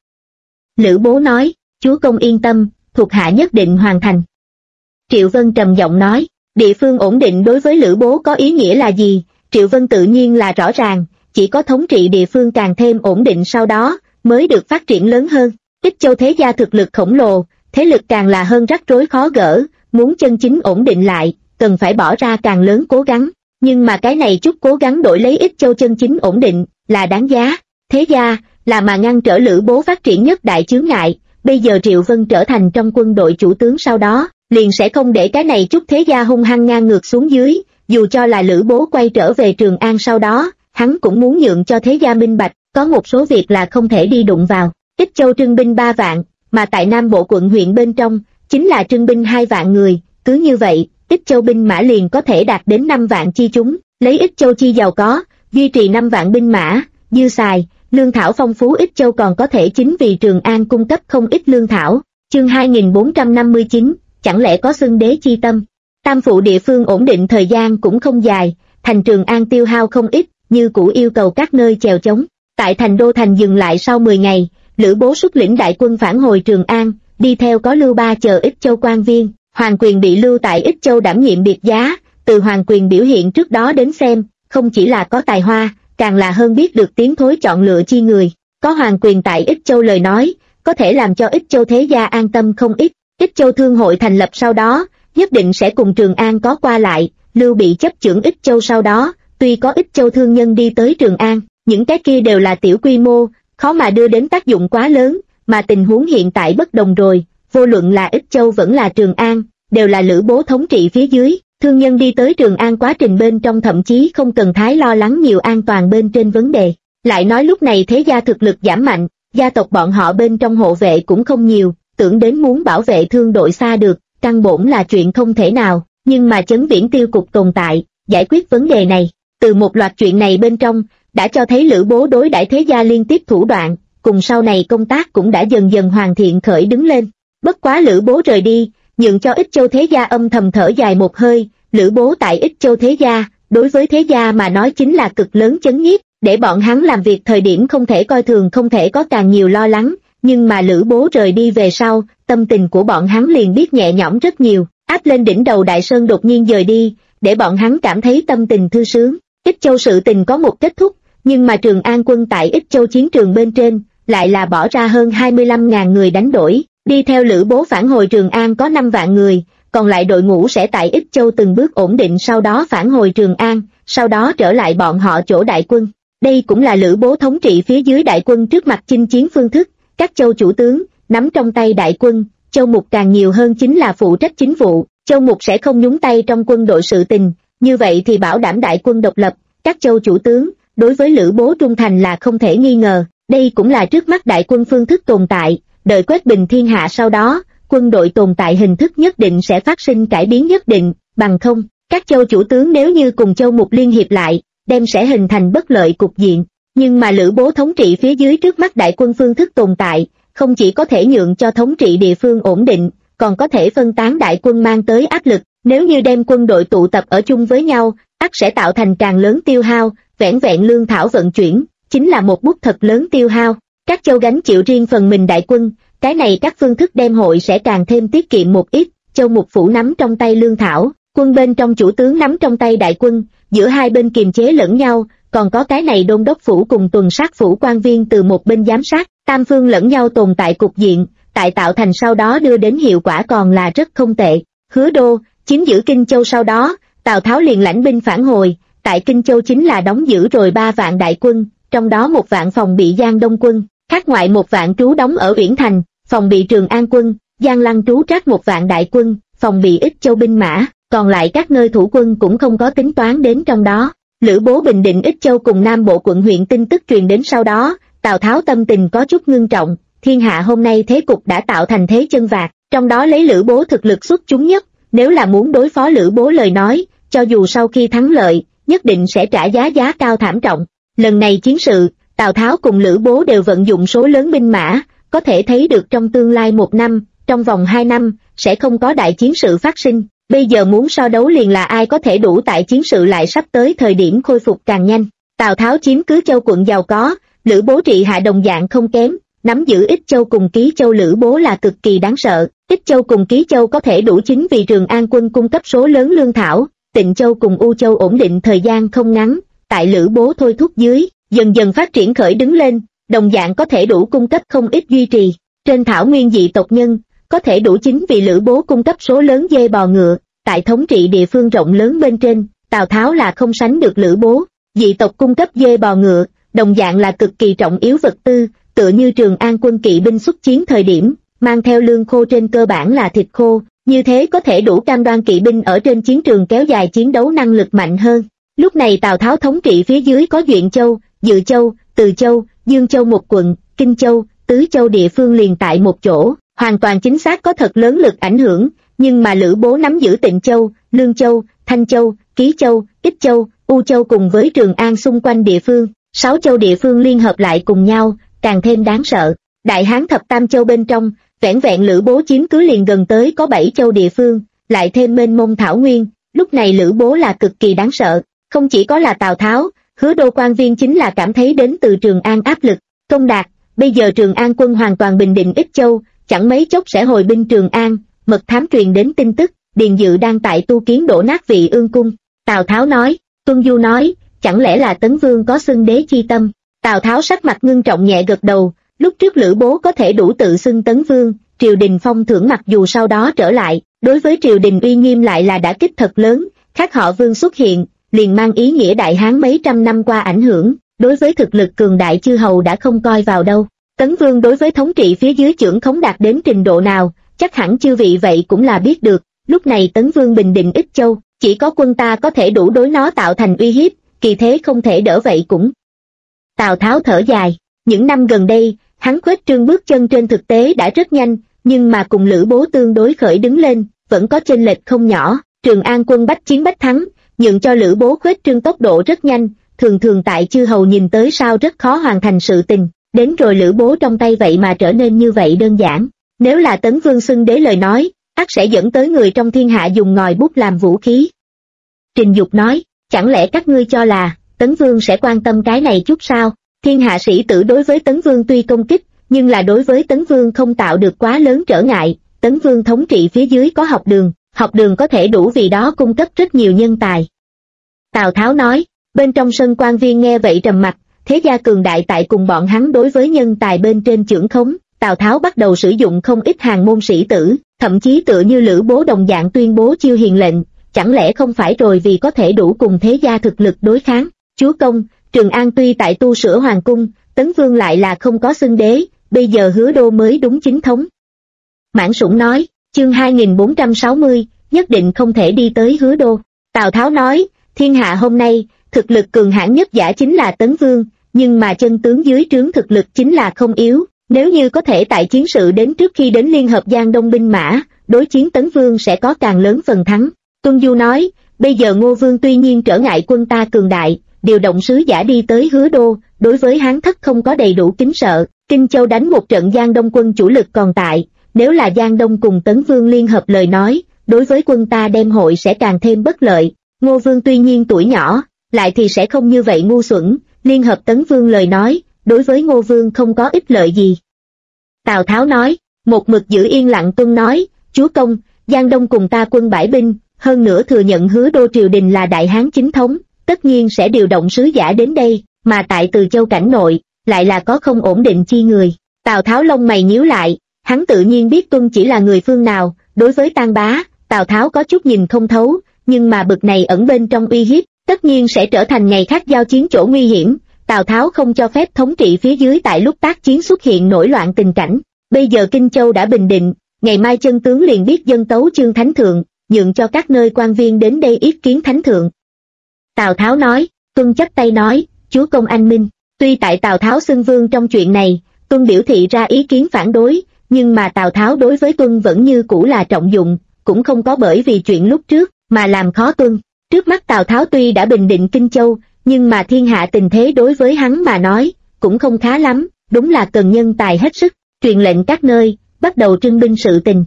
Lữ Bố nói, chúa công yên tâm, thuộc hạ nhất định hoàn thành. Triệu Vân trầm giọng nói, địa phương ổn định đối với Lữ Bố có ý nghĩa là gì? Triệu Vân tự nhiên là rõ ràng, chỉ có thống trị địa phương càng thêm ổn định sau đó, mới được phát triển lớn hơn. Ích Châu thế gia thực lực khổng lồ, thế lực càng là hơn rắc rối khó gỡ, muốn chân chính ổn định lại, cần phải bỏ ra càng lớn cố gắng. Nhưng mà cái này chút cố gắng đổi lấy Ích Châu chân chính ổn định, là đáng giá. Thế gia, là mà ngăn trở Lữ Bố phát triển nhất đại chướng ngại, bây giờ Triệu Vân trở thành trong quân đội chủ tướng sau đó, liền sẽ không để cái này chút thế gia hung hăng ngang ngược xuống dưới, dù cho là Lữ Bố quay trở về Trường An sau đó, hắn cũng muốn nhượng cho thế gia minh bạch, có một số việc là không thể đi đụng vào. Ích Châu trưng binh 3 vạn, mà tại Nam Bộ quận huyện bên trong, chính là trưng binh 2 vạn người, cứ như vậy, Ích Châu binh mã liền có thể đạt đến 5 vạn chi chúng, lấy Ích Châu chi giàu có, duy trì 5 vạn binh mã, dư xài, lương thảo phong phú Ích Châu còn có thể chính vì Trường An cung cấp không ít lương thảo. Chương 2459, chẳng lẽ có xưng đế chi tâm. Tam phụ địa phương ổn định thời gian cũng không dài, thành Trường An tiêu hao không ít, như cũ yêu cầu các nơi chèo chống. Tại thành đô thành dừng lại sau 10 ngày, Lữ Bố xuất lĩnh đại quân phản hồi Trường An, đi theo có Lưu Ba chờ Ích Châu quan viên. Hoàng Quyền bị lưu tại Ích Châu đảm nhiệm biệt giá, từ Hoàng Quyền biểu hiện trước đó đến xem, không chỉ là có tài hoa, càng là hơn biết được tiếng thối chọn lựa chi người. Có Hoàng Quyền tại Ích Châu lời nói, có thể làm cho Ích Châu thế gia an tâm không ít. Ích Châu thương hội thành lập sau đó, nhất định sẽ cùng Trường An có qua lại. Lưu Bị chấp chưởng Ích Châu sau đó, Tuy có ít châu thương nhân đi tới Trường An, những cái kia đều là tiểu quy mô, khó mà đưa đến tác dụng quá lớn, mà tình huống hiện tại bất đồng rồi, vô luận là Ích Châu vẫn là Trường An, đều là Lữ Bố thống trị phía dưới, thương nhân đi tới Trường An quá trình bên trong thậm chí không cần thái lo lắng nhiều an toàn bên trên vấn đề. Lại nói lúc này thế gia thực lực giảm mạnh, gia tộc bọn họ bên trong hộ vệ cũng không nhiều, tưởng đến muốn bảo vệ thương đội xa được, căn bổn là chuyện không thể nào, nhưng mà Chấn Viễn Tiêu cục tồn tại, giải quyết vấn đề này. Từ một loạt chuyện này bên trong, đã cho thấy Lữ Bố đối đãi thế gia liên tiếp thủ đoạn, cùng sau này công tác cũng đã dần dần hoàn thiện khởi đứng lên. Bất quá Lữ Bố rời đi, nhượng cho Ích Châu thế gia âm thầm thở dài một hơi, Lữ Bố tại Ích Châu thế gia, đối với thế gia mà nói chính là cực lớn chấn nhiếp, để bọn hắn làm việc thời điểm không thể coi thường, không thể có càng nhiều lo lắng, nhưng mà Lữ Bố rời đi về sau, tâm tình của bọn hắn liền biết nhẹ nhõm rất nhiều, áp lên đỉnh đầu Đại Sơn đột nhiên dời đi, để bọn hắn cảm thấy tâm tình thư sướng. Ích Châu sự tình có một kết thúc, nhưng mà Trường An quân tại Ích Châu chiến trường bên trên, lại là bỏ ra hơn 25.000 người đánh đổi, đi theo Lữ Bố phản hồi Trường An có 5 vạn người, còn lại đội ngũ sẽ tại Ích Châu từng bước ổn định sau đó phản hồi Trường An, sau đó trở lại bọn họ chỗ đại quân. Đây cũng là Lữ Bố thống trị phía dưới đại quân trước mặt chinh chiến phương thức, các châu chủ tướng, nắm trong tay đại quân, châu mục càng nhiều hơn chính là phụ trách chính vụ, châu mục sẽ không nhúng tay trong quân đội sự tình, như vậy thì bảo đảm đại quân độc lập, các châu chủ tướng, đối với Lữ Bố trung thành là không thể nghi ngờ, đây cũng là trước mắt đại quân phương thức tồn tại, đợi quét bình thiên hạ sau đó, quân đội tồn tại hình thức nhất định sẽ phát sinh cải biến nhất định, bằng không, các châu chủ tướng nếu như cùng châu mục liên hiệp lại, đem sẽ hình thành bất lợi cục diện, nhưng mà Lữ Bố thống trị phía dưới trước mắt đại quân phương thức tồn tại, không chỉ có thể nhượng cho thống trị địa phương ổn định, còn có thể phân tán đại quân mang tới áp lực, nếu như đem quân đội tụ tập ở chung với nhau, ắt sẽ tạo thành càng lớn tiêu hao, vẻn vẹn lương thảo vận chuyển, chính là một bút thật lớn tiêu hao, các châu gánh chịu riêng phần mình đại quân, cái này các phương thức đem hội sẽ càng thêm tiết kiệm một ít, châu mục phủ nắm trong tay lương thảo, quân bên trong chủ tướng nắm trong tay đại quân, giữa hai bên kiềm chế lẫn nhau, còn có cái này đôn đốc phủ cùng tuần sát phủ quan viên từ một bên giám sát, tam phương lẫn nhau tồn tại cục diện, tại tạo thành sau đó đưa đến hiệu quả còn là rất không tệ. Hứa Đô, chiếm giữ Kinh Châu sau đó, Tào Tháo liền lãnh binh phản hồi, tại Kinh Châu chính là đóng giữ rồi 3 vạn đại quân, trong đó 1 vạn phòng bị Giang Đông quân, khác ngoại 1 vạn trú đóng ở Uyển Thành, phòng bị Trường An quân, Giang Lăng trú trác 1 vạn đại quân, phòng bị Ích Châu binh mã, còn lại các nơi thủ quân cũng không có tính toán đến trong đó. Lữ Bố bình định Ích Châu cùng Nam Bộ quận huyện tin tức truyền đến sau đó, Tào Tháo tâm tình có chút ngưng trọng, thiên hạ hôm nay thế cục đã tạo thành thế chân vạc, trong đó lấy Lữ Bố thực lực xuất chúng nhất, nếu là muốn đối phó Lữ Bố lời nói, cho dù sau khi thắng lợi, nhất định sẽ trả giá cao thảm trọng. Lần này chiến sự, Tào Tháo cùng Lữ Bố đều vận dụng số lớn binh mã, có thể thấy được trong tương lai 1 năm, trong vòng 2 năm, sẽ không có đại chiến sự phát sinh. Bây giờ muốn so đấu liền là ai có thể đủ tại chiến sự lại sắp tới thời điểm khôi phục càng nhanh. Tào Tháo chiếm cứ Châu quận giàu có, Lữ Bố trị hạ đồng dạng không kém, nắm giữ Ích Châu cùng Ký Châu Lữ Bố là cực kỳ đáng sợ. Ích Châu cùng Ký Châu có thể đủ chính vì Trường An quân cung cấp số lớn lương thảo, Tịnh Châu cùng U Châu ổn định thời gian không ngắn, tại Lữ Bố thôi thúc dưới, dần dần phát triển khởi đứng lên, đồng dạng có thể đủ cung cấp không ít duy trì. Trên thảo nguyên dị tộc nhân, có thể đủ chính vì Lữ Bố cung cấp số lớn dê bò ngựa, tại thống trị địa phương rộng lớn bên trên, Tào Tháo là không sánh được Lữ Bố. Dị tộc cung cấp dê bò ngựa, đồng dạng là cực kỳ trọng yếu vật tư, tựa như Trường An quân kỵ binh xuất chiến thời điểm, mang theo lương khô trên cơ bản là thịt khô, như thế có thể đủ cam đoan kỵ binh ở trên chiến trường kéo dài chiến đấu năng lực mạnh hơn. Lúc này Tào Tháo thống trị phía dưới có Duyện Châu, Dự Châu, Từ Châu, Dương Châu một quận, Kinh Châu, Tứ Châu địa phương liền tại một chỗ, hoàn toàn chính xác có thật lớn lực ảnh hưởng, nhưng mà Lữ Bố nắm giữ Tịnh Châu, Lương Châu, Thanh Châu, Ký Châu, Ích Châu, U Châu cùng với Trường An xung quanh địa phương, 6 châu địa phương liên hợp lại cùng nhau, càng thêm đáng sợ. Đại Hán thập tam châu bên trong, vẻn vẹn Lữ Bố chiếm cứ liền gần tới có 7 châu địa phương, lại thêm mênh mông thảo nguyên, lúc này Lữ Bố là cực kỳ đáng sợ, không chỉ có là Tào Tháo, Hứa Đô quan viên chính là cảm thấy đến từ Trường An áp lực. Công đạt, bây giờ Trường An quân hoàn toàn bình định Ích Châu, chẳng mấy chốc sẽ hồi binh Trường An. Mật thám truyền đến tin tức, Điền Dự đang tại tu kiến đổ nát Vị Ương cung. Tào Tháo nói, Tuân Du nói, chẳng lẽ là Tấn Vương có xưng đế chi tâm? Tào Tháo sắc mặt ngưng trọng nhẹ gật đầu, lúc trước Lữ Bố có thể đủ tự xưng Tấn Vương, triều đình phong thưởng mặc dù sau đó trở lại, đối với triều đình uy nghiêm lại là đả kích thật lớn, khác họ Vương xuất hiện, liền mang ý nghĩa Đại Hán mấy trăm năm qua ảnh hưởng, đối với thực lực cường đại chư hầu đã không coi vào đâu. Tấn Vương đối với thống trị phía dưới chưởng khống đạt đến trình độ nào, chắc hẳn chư vị vậy cũng là biết được. Lúc này Tấn Vương bình định Ích Châu, chỉ có quân ta có thể đủ đối nó tạo thành uy hiếp, kỳ thế không thể đỡ vậy cũng. Tào Tháo thở dài, những năm gần đây, hắn khuếch trương bước chân trên thực tế đã rất nhanh, nhưng mà cùng Lữ Bố tương đối khởi đứng lên, vẫn có chênh lệch không nhỏ. Trường An quân bách chiến bách thắng, nhượng cho Lữ Bố khuếch trương tốc độ rất nhanh, thường thường tại chư hầu nhìn tới sao rất khó hoàn thành sự tình, đến rồi Lữ Bố trong tay vậy mà trở nên như vậy đơn giản. Nếu là Tấn Vương xưng đế lời nói, ắt sẽ dẫn tới người trong thiên hạ dùng ngòi bút làm vũ khí. Trình Dục nói, chẳng lẽ các ngươi cho là Tấn Vương sẽ quan tâm cái này chút sao? Thiên hạ sĩ tử đối với Tấn Vương tuy công kích, nhưng là đối với Tấn Vương không tạo được quá lớn trở ngại. Tấn Vương thống trị phía dưới có học đường có thể đủ vì đó cung cấp rất nhiều nhân tài. Tào Tháo nói, bên trong sân quan viên nghe vậy trầm mặc, thế gia cường đại tại cùng bọn hắn đối với nhân tài bên trên chưởng khống, Tào Tháo bắt đầu sử dụng không ít hàng môn sĩ tử, thậm chí tựa như Lữ Bố đồng dạng tuyên bố chiêu hiền lệnh, chẳng lẽ không phải rồi vì có thể đủ cùng thế gia thực lực đối kháng. Chúa công, Trường An tuy tại tu sửa hoàng cung, Tấn Vương lại là không có xưng đế, bây giờ Hứa Đô mới đúng chính thống. Mãn Sủng nói, chương 2460, nhất định không thể đi tới Hứa Đô. Tào Tháo nói, thiên hạ hôm nay, thực lực cường hãn nhất giả chính là Tấn Vương, nhưng mà chân tướng dưới trướng thực lực chính là không yếu, nếu như có thể tại chiến sự đến trước khi đến liên hợp Giang Đông binh mã, đối chiến Tấn Vương sẽ có càng lớn phần thắng. Tuân Du nói, bây giờ Ngô Vương tuy nhiên trở ngại quân ta cường đại, điều động sứ giả đi tới Hứa Đô, đối với Hán thất không có đầy đủ kính sợ, Kinh Châu đánh một trận Giang Đông quân chủ lực còn tại, nếu là Giang Đông cùng Tấn Vương liên hợp lời nói, đối với quân ta đem hội sẽ càng thêm bất lợi. Ngô Vương tuy nhiên tuổi nhỏ, lại thì sẽ không như vậy ngu xuẩn, liên hợp Tấn Vương lời nói, đối với Ngô Vương không có ích lợi gì. Tào Tháo nói, một mực giữ yên lặng tuân nói, chúa công, Giang Đông cùng ta quân bãi binh, hơn nữa thừa nhận Hứa Đô triều đình là Đại Hán chính thống, tất nhiên sẽ điều động sứ giả đến đây, mà tại Từ Châu cảnh nội, lại là có không ổn định chi người. Tào Tháo lông mày nhíu lại, hắn tự nhiên biết Tuân chỉ là người phương nào, đối với Tang Bá, Tào Tháo có chút nhìn không thấu, nhưng mà bực này ẩn bên trong uy hiếp, tất nhiên sẽ trở thành ngày khác giao chiến chỗ nguy hiểm. Tào Tháo không cho phép thống trị phía dưới tại lúc tác chiến xuất hiện nổi loạn tình cảnh. Bây giờ Kinh Châu đã bình định, ngày mai chân tướng liền biết dân tấu chương thánh thượng, nhượng cho các nơi quan viên đến đây yết kiến thánh thượng. Tào Tháo nói, Tuân chắp tay nói, chúa công anh minh. Tuy tại Tào Tháo xưng vương trong chuyện này, Tuân biểu thị ra ý kiến phản đối, nhưng mà Tào Tháo đối với Tuân vẫn như cũ là trọng dụng, cũng không có bởi vì chuyện lúc trước mà làm khó Tuân. Trước mắt Tào Tháo tuy đã bình định Kinh Châu, nhưng mà thiên hạ tình thế đối với hắn mà nói, cũng không khá lắm, đúng là cần nhân tài hết sức, truyền lệnh các nơi, bắt đầu trưng binh sự tình.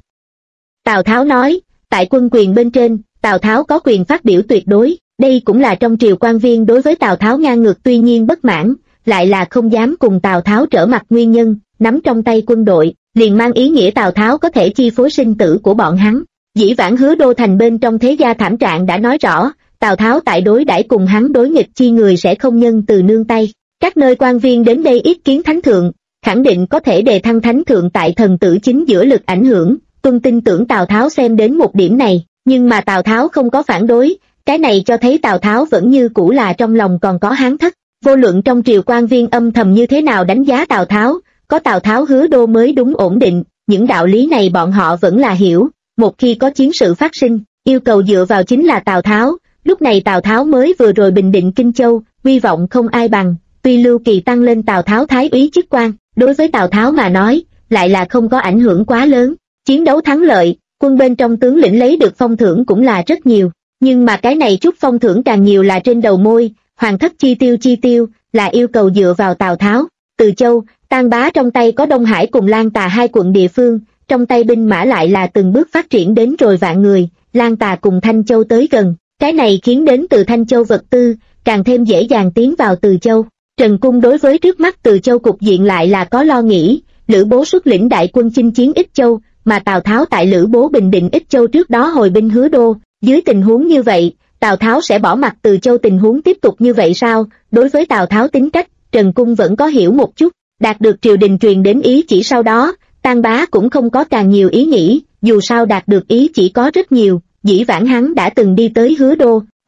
Tào Tháo nói, tại quân quyền bên trên, Tào Tháo có quyền phát biểu tuyệt đối, đây cũng là trong triều quan viên đối với Tào Tháo ngang ngược tuy nhiên bất mãn, lại là không dám cùng Tào Tháo trở mặt nguyên nhân, nắm trong tay quân đội, liền mang ý nghĩa Tào Tháo có thể chi phối sinh tử của bọn hắn. Dĩ vãng Hứa Đô thành bên trong thế gia thảm trạng đã nói rõ, Tào Tháo tại đối đãi cùng hắn đối nghịch chi người sẽ không nhân từ nương tay. Các nơi quan viên đến đây yết kiến thánh thượng, khẳng định có thể đề thăng thánh thượng tại thần tử chính giữa lực ảnh hưởng. Tuân tin tưởng Tào Tháo xem đến một điểm này, nhưng mà Tào Tháo không có phản đối, cái này cho thấy Tào Tháo vẫn như cũ là trong lòng còn có Hán thất. Vô luận trong triều quan viên âm thầm như thế nào đánh giá Tào Tháo, có Tào Tháo Hứa Đô mới đúng ổn định, những đạo lý này bọn họ vẫn là hiểu. Một khi có chiến sự phát sinh, yêu cầu dựa vào chính là Tào Tháo. Lúc này Tào Tháo mới vừa rồi bình định Kinh Châu, uy vọng không ai bằng. Tuy Lưu Kỳ tăng lên Tào Tháo thái úy chức quan, đối với Tào Tháo mà nói, lại là không có ảnh hưởng quá lớn. Chiến đấu thắng lợi, quân bên trong tướng lĩnh lấy được phong thưởng cũng là rất nhiều, nhưng mà cái này chút phong thưởng càng nhiều là trên đầu môi, hoàng thất chi tiêu, là yêu cầu dựa vào Tào Tháo. Từ Châu, Tang Bá trong tay có Đông Hải cùng Lan Tà hai quận địa phương, trong tay binh mã lại là từng bước phát triển đến rồi vạn người, Lan Tà cùng Thanh Châu tới gần, cái này khiến đến từ Thanh Châu vật tư, càng thêm dễ dàng tiến vào Từ Châu. Trần Cung đối với trước mắt Từ Châu cục diện lại là có lo nghĩ, Lữ Bố xuất lĩnh đại quân chinh chiến Ích Châu, mà Tào Tháo tại Lữ Bố bình định Ích Châu trước đó hồi binh Hứa Đô, dưới tình huống như vậy, Tào Tháo sẽ bỏ mặc Từ Châu tình huống tiếp tục như vậy sao? Đối với Tào Tháo tính cách, Trần Cung vẫn có hiểu một chút, đạt được triều đình truyền đến ý chỉ sau đó, Tang Bá cũng không có càng nhiều ý nghĩ, dù sao đạt được ý chỉ có rất nhiều, dĩ vãng hắn đã từng đi tới Hứa Đô,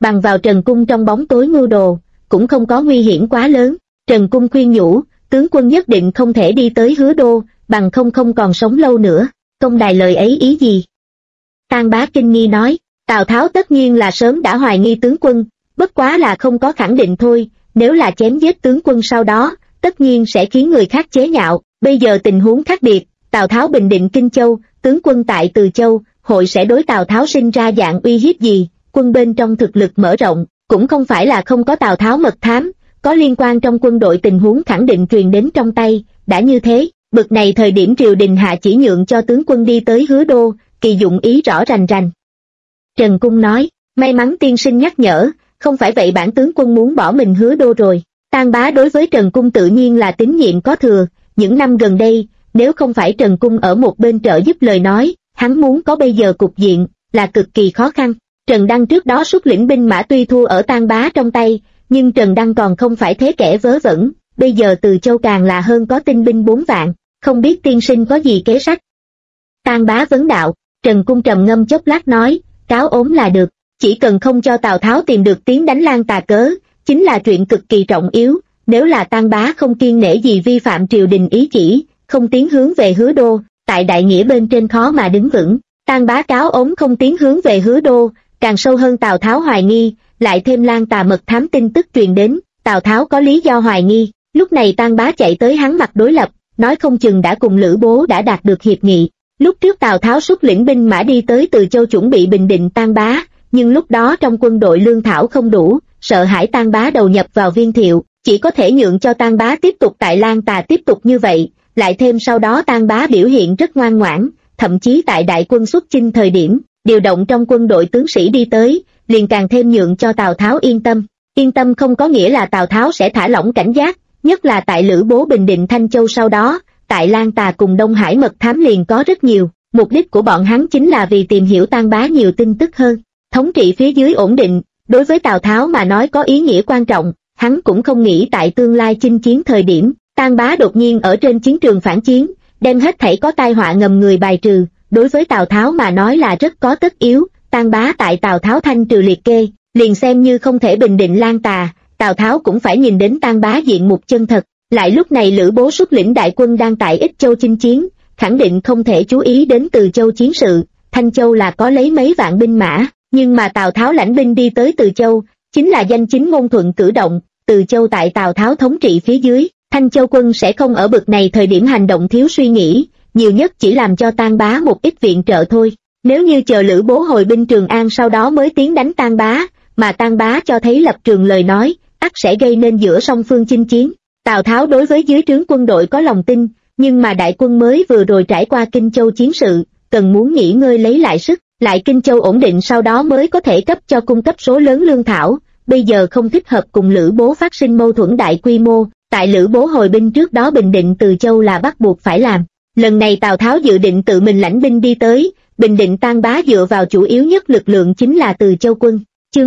bằng vào Trần Cung trong bóng tối mưu đồ, cũng không có nguy hiểm quá lớn. Trần Cung khuyên nhủ, tướng quân nhất định không thể đi tới Hứa Đô, bằng không còn sống lâu nữa. Công đài lời ấy ý gì? Tang Bá kinh nghi nói, Tào Tháo tất nhiên là sớm đã hoài nghi tướng quân, bất quá là không có khẳng định thôi, nếu là chém giết tướng quân sau đó, tất nhiên sẽ khiến người khác chế nhạo. Bây giờ tình huống khác biệt, Tào Tháo bình định Kinh Châu, tướng quân tại Từ Châu, hội sẽ đối Tào Tháo sinh ra dạng uy hiếp gì? Quân bên trong thực lực mở rộng, cũng không phải là không có Tào Tháo mật thám, có liên quan trong quân đội tình huống khẳng định truyền đến trong tay. Đã như thế, bực này thời điểm triều đình hạ chỉ nhượng cho tướng quân đi tới Hứa Đô, kỳ dụng ý rõ rành rành. Trần Cung nói, may mắn tiên sinh nhắc nhở, không phải vậy bản tướng quân muốn bỏ mình Hứa Đô rồi. Tang Bá đối với Trần Cung tự nhiên là tín nhiệm có thừa, những năm gần đây, nếu không phải Trần Cung ở một bên trợ giúp lời nói, hắn muốn có bây giờ cục diện, là cực kỳ khó khăn. Trần Đăng trước đó xuất lĩnh binh mã tuy thua ở Tang Bá trong tay, nhưng Trần Đăng còn không phải thế kẻ vớ vẩn, bây giờ Từ Châu càng là hơn có tinh binh 4 vạn, không biết tiên sinh có gì kế sách. Tang Bá vấn đạo, Trần Cung trầm ngâm chốc lát nói, cáo ốm là được, chỉ cần không cho Tào Tháo tìm được tiếng đánh Lan Tà cớ, chính là chuyện cực kỳ trọng yếu. Nếu là Tang Bá không kiêng nể gì vi phạm triều đình ý chỉ, không tiến hướng về Hứa Đô, tại đại nghĩa bên trên khó mà đứng vững. Tang Bá cáo ốm không tiến hướng về Hứa Đô, càng sâu hơn Tào Tháo hoài nghi, lại thêm Lan Tà mật thám tin tức truyền đến, Tào Tháo có lý do hoài nghi. Lúc này Tang Bá chạy tới hắn mặt đối lập, nói không chừng đã cùng Lữ Bố đã đạt được hiệp nghị. Lúc trước Tào Tháo xuất lĩnh binh mã đi tới Từ Châu chuẩn bị bình định Tang Bá, nhưng lúc đó trong quân đội lương thảo không đủ, sợ hãi Tang Bá đầu nhập vào Viên Thiệu, chỉ có thể nhượng cho Tang Bá tiếp tục tại Lan Tà tiếp tục như vậy. Lại thêm sau đó Tang Bá biểu hiện rất ngoan ngoãn, thậm chí tại đại quân xuất chinh thời điểm, điều động trong quân đội tướng sĩ đi tới, liền càng thêm nhượng cho Tào Tháo yên tâm. Yên tâm không có nghĩa là Tào Tháo sẽ thả lỏng cảnh giác, nhất là tại Lữ Bố bình định Thanh Châu sau đó, tại Lan Tà cùng Đông Hải mật thám liền có rất nhiều, mục đích của bọn hắn chính là vì tìm hiểu Tang Bá nhiều tin tức hơn. Thống trị phía dưới ổn định, đối với Tào Tháo mà nói có ý nghĩa quan trọng, hắn cũng không nghĩ tại tương lai chinh chiến thời điểm, Tang Bá đột nhiên ở trên chiến trường phản chiến, đem hết thảy có tai họa ngầm người bài trừ, đối với Tào Tháo mà nói là rất có tất yếu. Tang Bá tại Tào Tháo thanh trừ liệt kê, liền xem như không thể bình định Lan Tà, Tào Tháo cũng phải nhìn đến Tang Bá diện mục chân thật. Lại lúc này Lữ Bố xuất lĩnh đại quân đang tại Ích Châu chinh chiến, khẳng định không thể chú ý đến Từ Châu chiến sự. Thanh Châu là có lấy mấy vạn binh mã, nhưng mà Tào Tháo lãnh binh đi tới Từ Châu, chính là danh chính ngôn thuận cử động. Từ Châu tại Tào Tháo thống trị phía dưới, Thanh Châu quân sẽ không ở bực này thời điểm hành động thiếu suy nghĩ, nhiều nhất chỉ làm cho Tang Bá một ít viện trợ thôi. Nếu như chờ Lữ Bố hồi binh Trường An sau đó mới tiến đánh Tang Bá, mà Tang Bá cho thấy lập trường lời nói, ắt sẽ gây nên giữa song phương chinh chiến. Tào Tháo đối với dưới trướng quân đội có lòng tin, nhưng mà đại quân mới vừa rồi trải qua Kinh Châu chiến sự, cần muốn nghỉ ngơi lấy lại sức, lại Kinh Châu ổn định sau đó mới có thể cấp cho cung cấp số lớn lương thảo, bây giờ không thích hợp cùng Lữ Bố phát sinh mâu thuẫn đại quy mô, tại Lữ Bố hồi binh trước đó bình định Từ Châu là bắt buộc phải làm. Lần này Tào Tháo dự định tự mình lãnh binh đi tới, bình định Tang Bá dựa vào chủ yếu nhất lực lượng chính là Từ Châu quân. Chương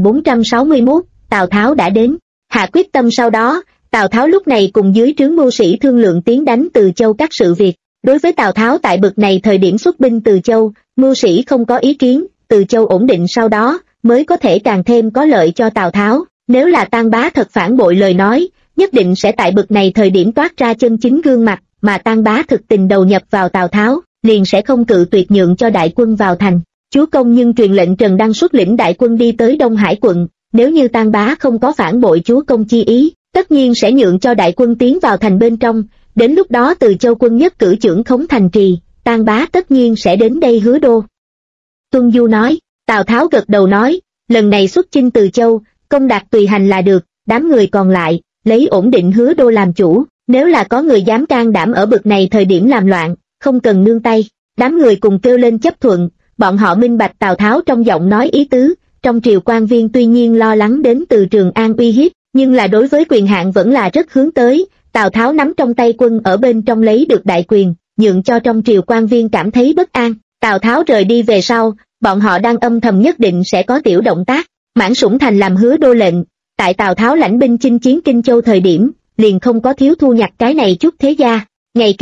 2461, Tào Tháo đã đến. Hạ quyết tâm sau đó, Tào Tháo lúc này cùng dưới trướng mưu sĩ thương lượng tiến đánh Từ Châu các sự việc. Đối với Tào Tháo tại bực này thời điểm xuất binh Từ Châu, mưu sĩ không có ý kiến, Từ Châu ổn định sau đó, mới có thể càng thêm có lợi cho Tào Tháo. Nếu là Tang Bá thật phản bội lời nói, nhất định sẽ tại bực này thời điểm toát ra chân chính gương mặt, mà Tang Bá thực tình đầu nhập vào Tào Tháo, liền sẽ không cự tuyệt nhượng cho đại quân vào thành. Chúa công nhưng truyền lệnh Trần Đăng xuất lĩnh đại quân đi tới Đông Hải quận, nếu như Tang Bá không có phản bội chúa công chi ý, tất nhiên sẽ nhượng cho đại quân tiến vào thành bên trong, đến lúc đó Từ Châu quân nhất cử trưởng khống thành trì, Tang Bá tất nhiên sẽ đến đây Hứa Đô. Tuân Du nói, Tào Tháo gật đầu nói, lần này xuất chinh Từ Châu, công đạt tùy hành là được, đám người còn lại, lấy ổn định Hứa Đô làm chủ, nếu là có người dám can đảm ở bực này thời điểm làm loạn, không cần nương tay. Đám người cùng kêu lên chấp thuận, bọn họ minh bạch Tào Tháo trong giọng nói ý tứ, trong triều quan viên tuy nhiên lo lắng đến từ Trường An uy hiếp, nhưng là đối với quyền hạn vẫn là rất hướng tới. Tào Tháo nắm trong tay quân ở bên trong lấy được đại quyền, nhượng cho trong triều quan viên cảm thấy bất an. Tào Tháo rời đi về sau, bọn họ đang âm thầm nhất định sẽ có tiểu động tác. Mãn Sủng Thành làm Hứa Đô lệnh, tại Tào Tháo lãnh binh chinh chiến Kinh Châu thời điểm, liền không có thiếu thu nhặt cái này chút thế gia. Ngày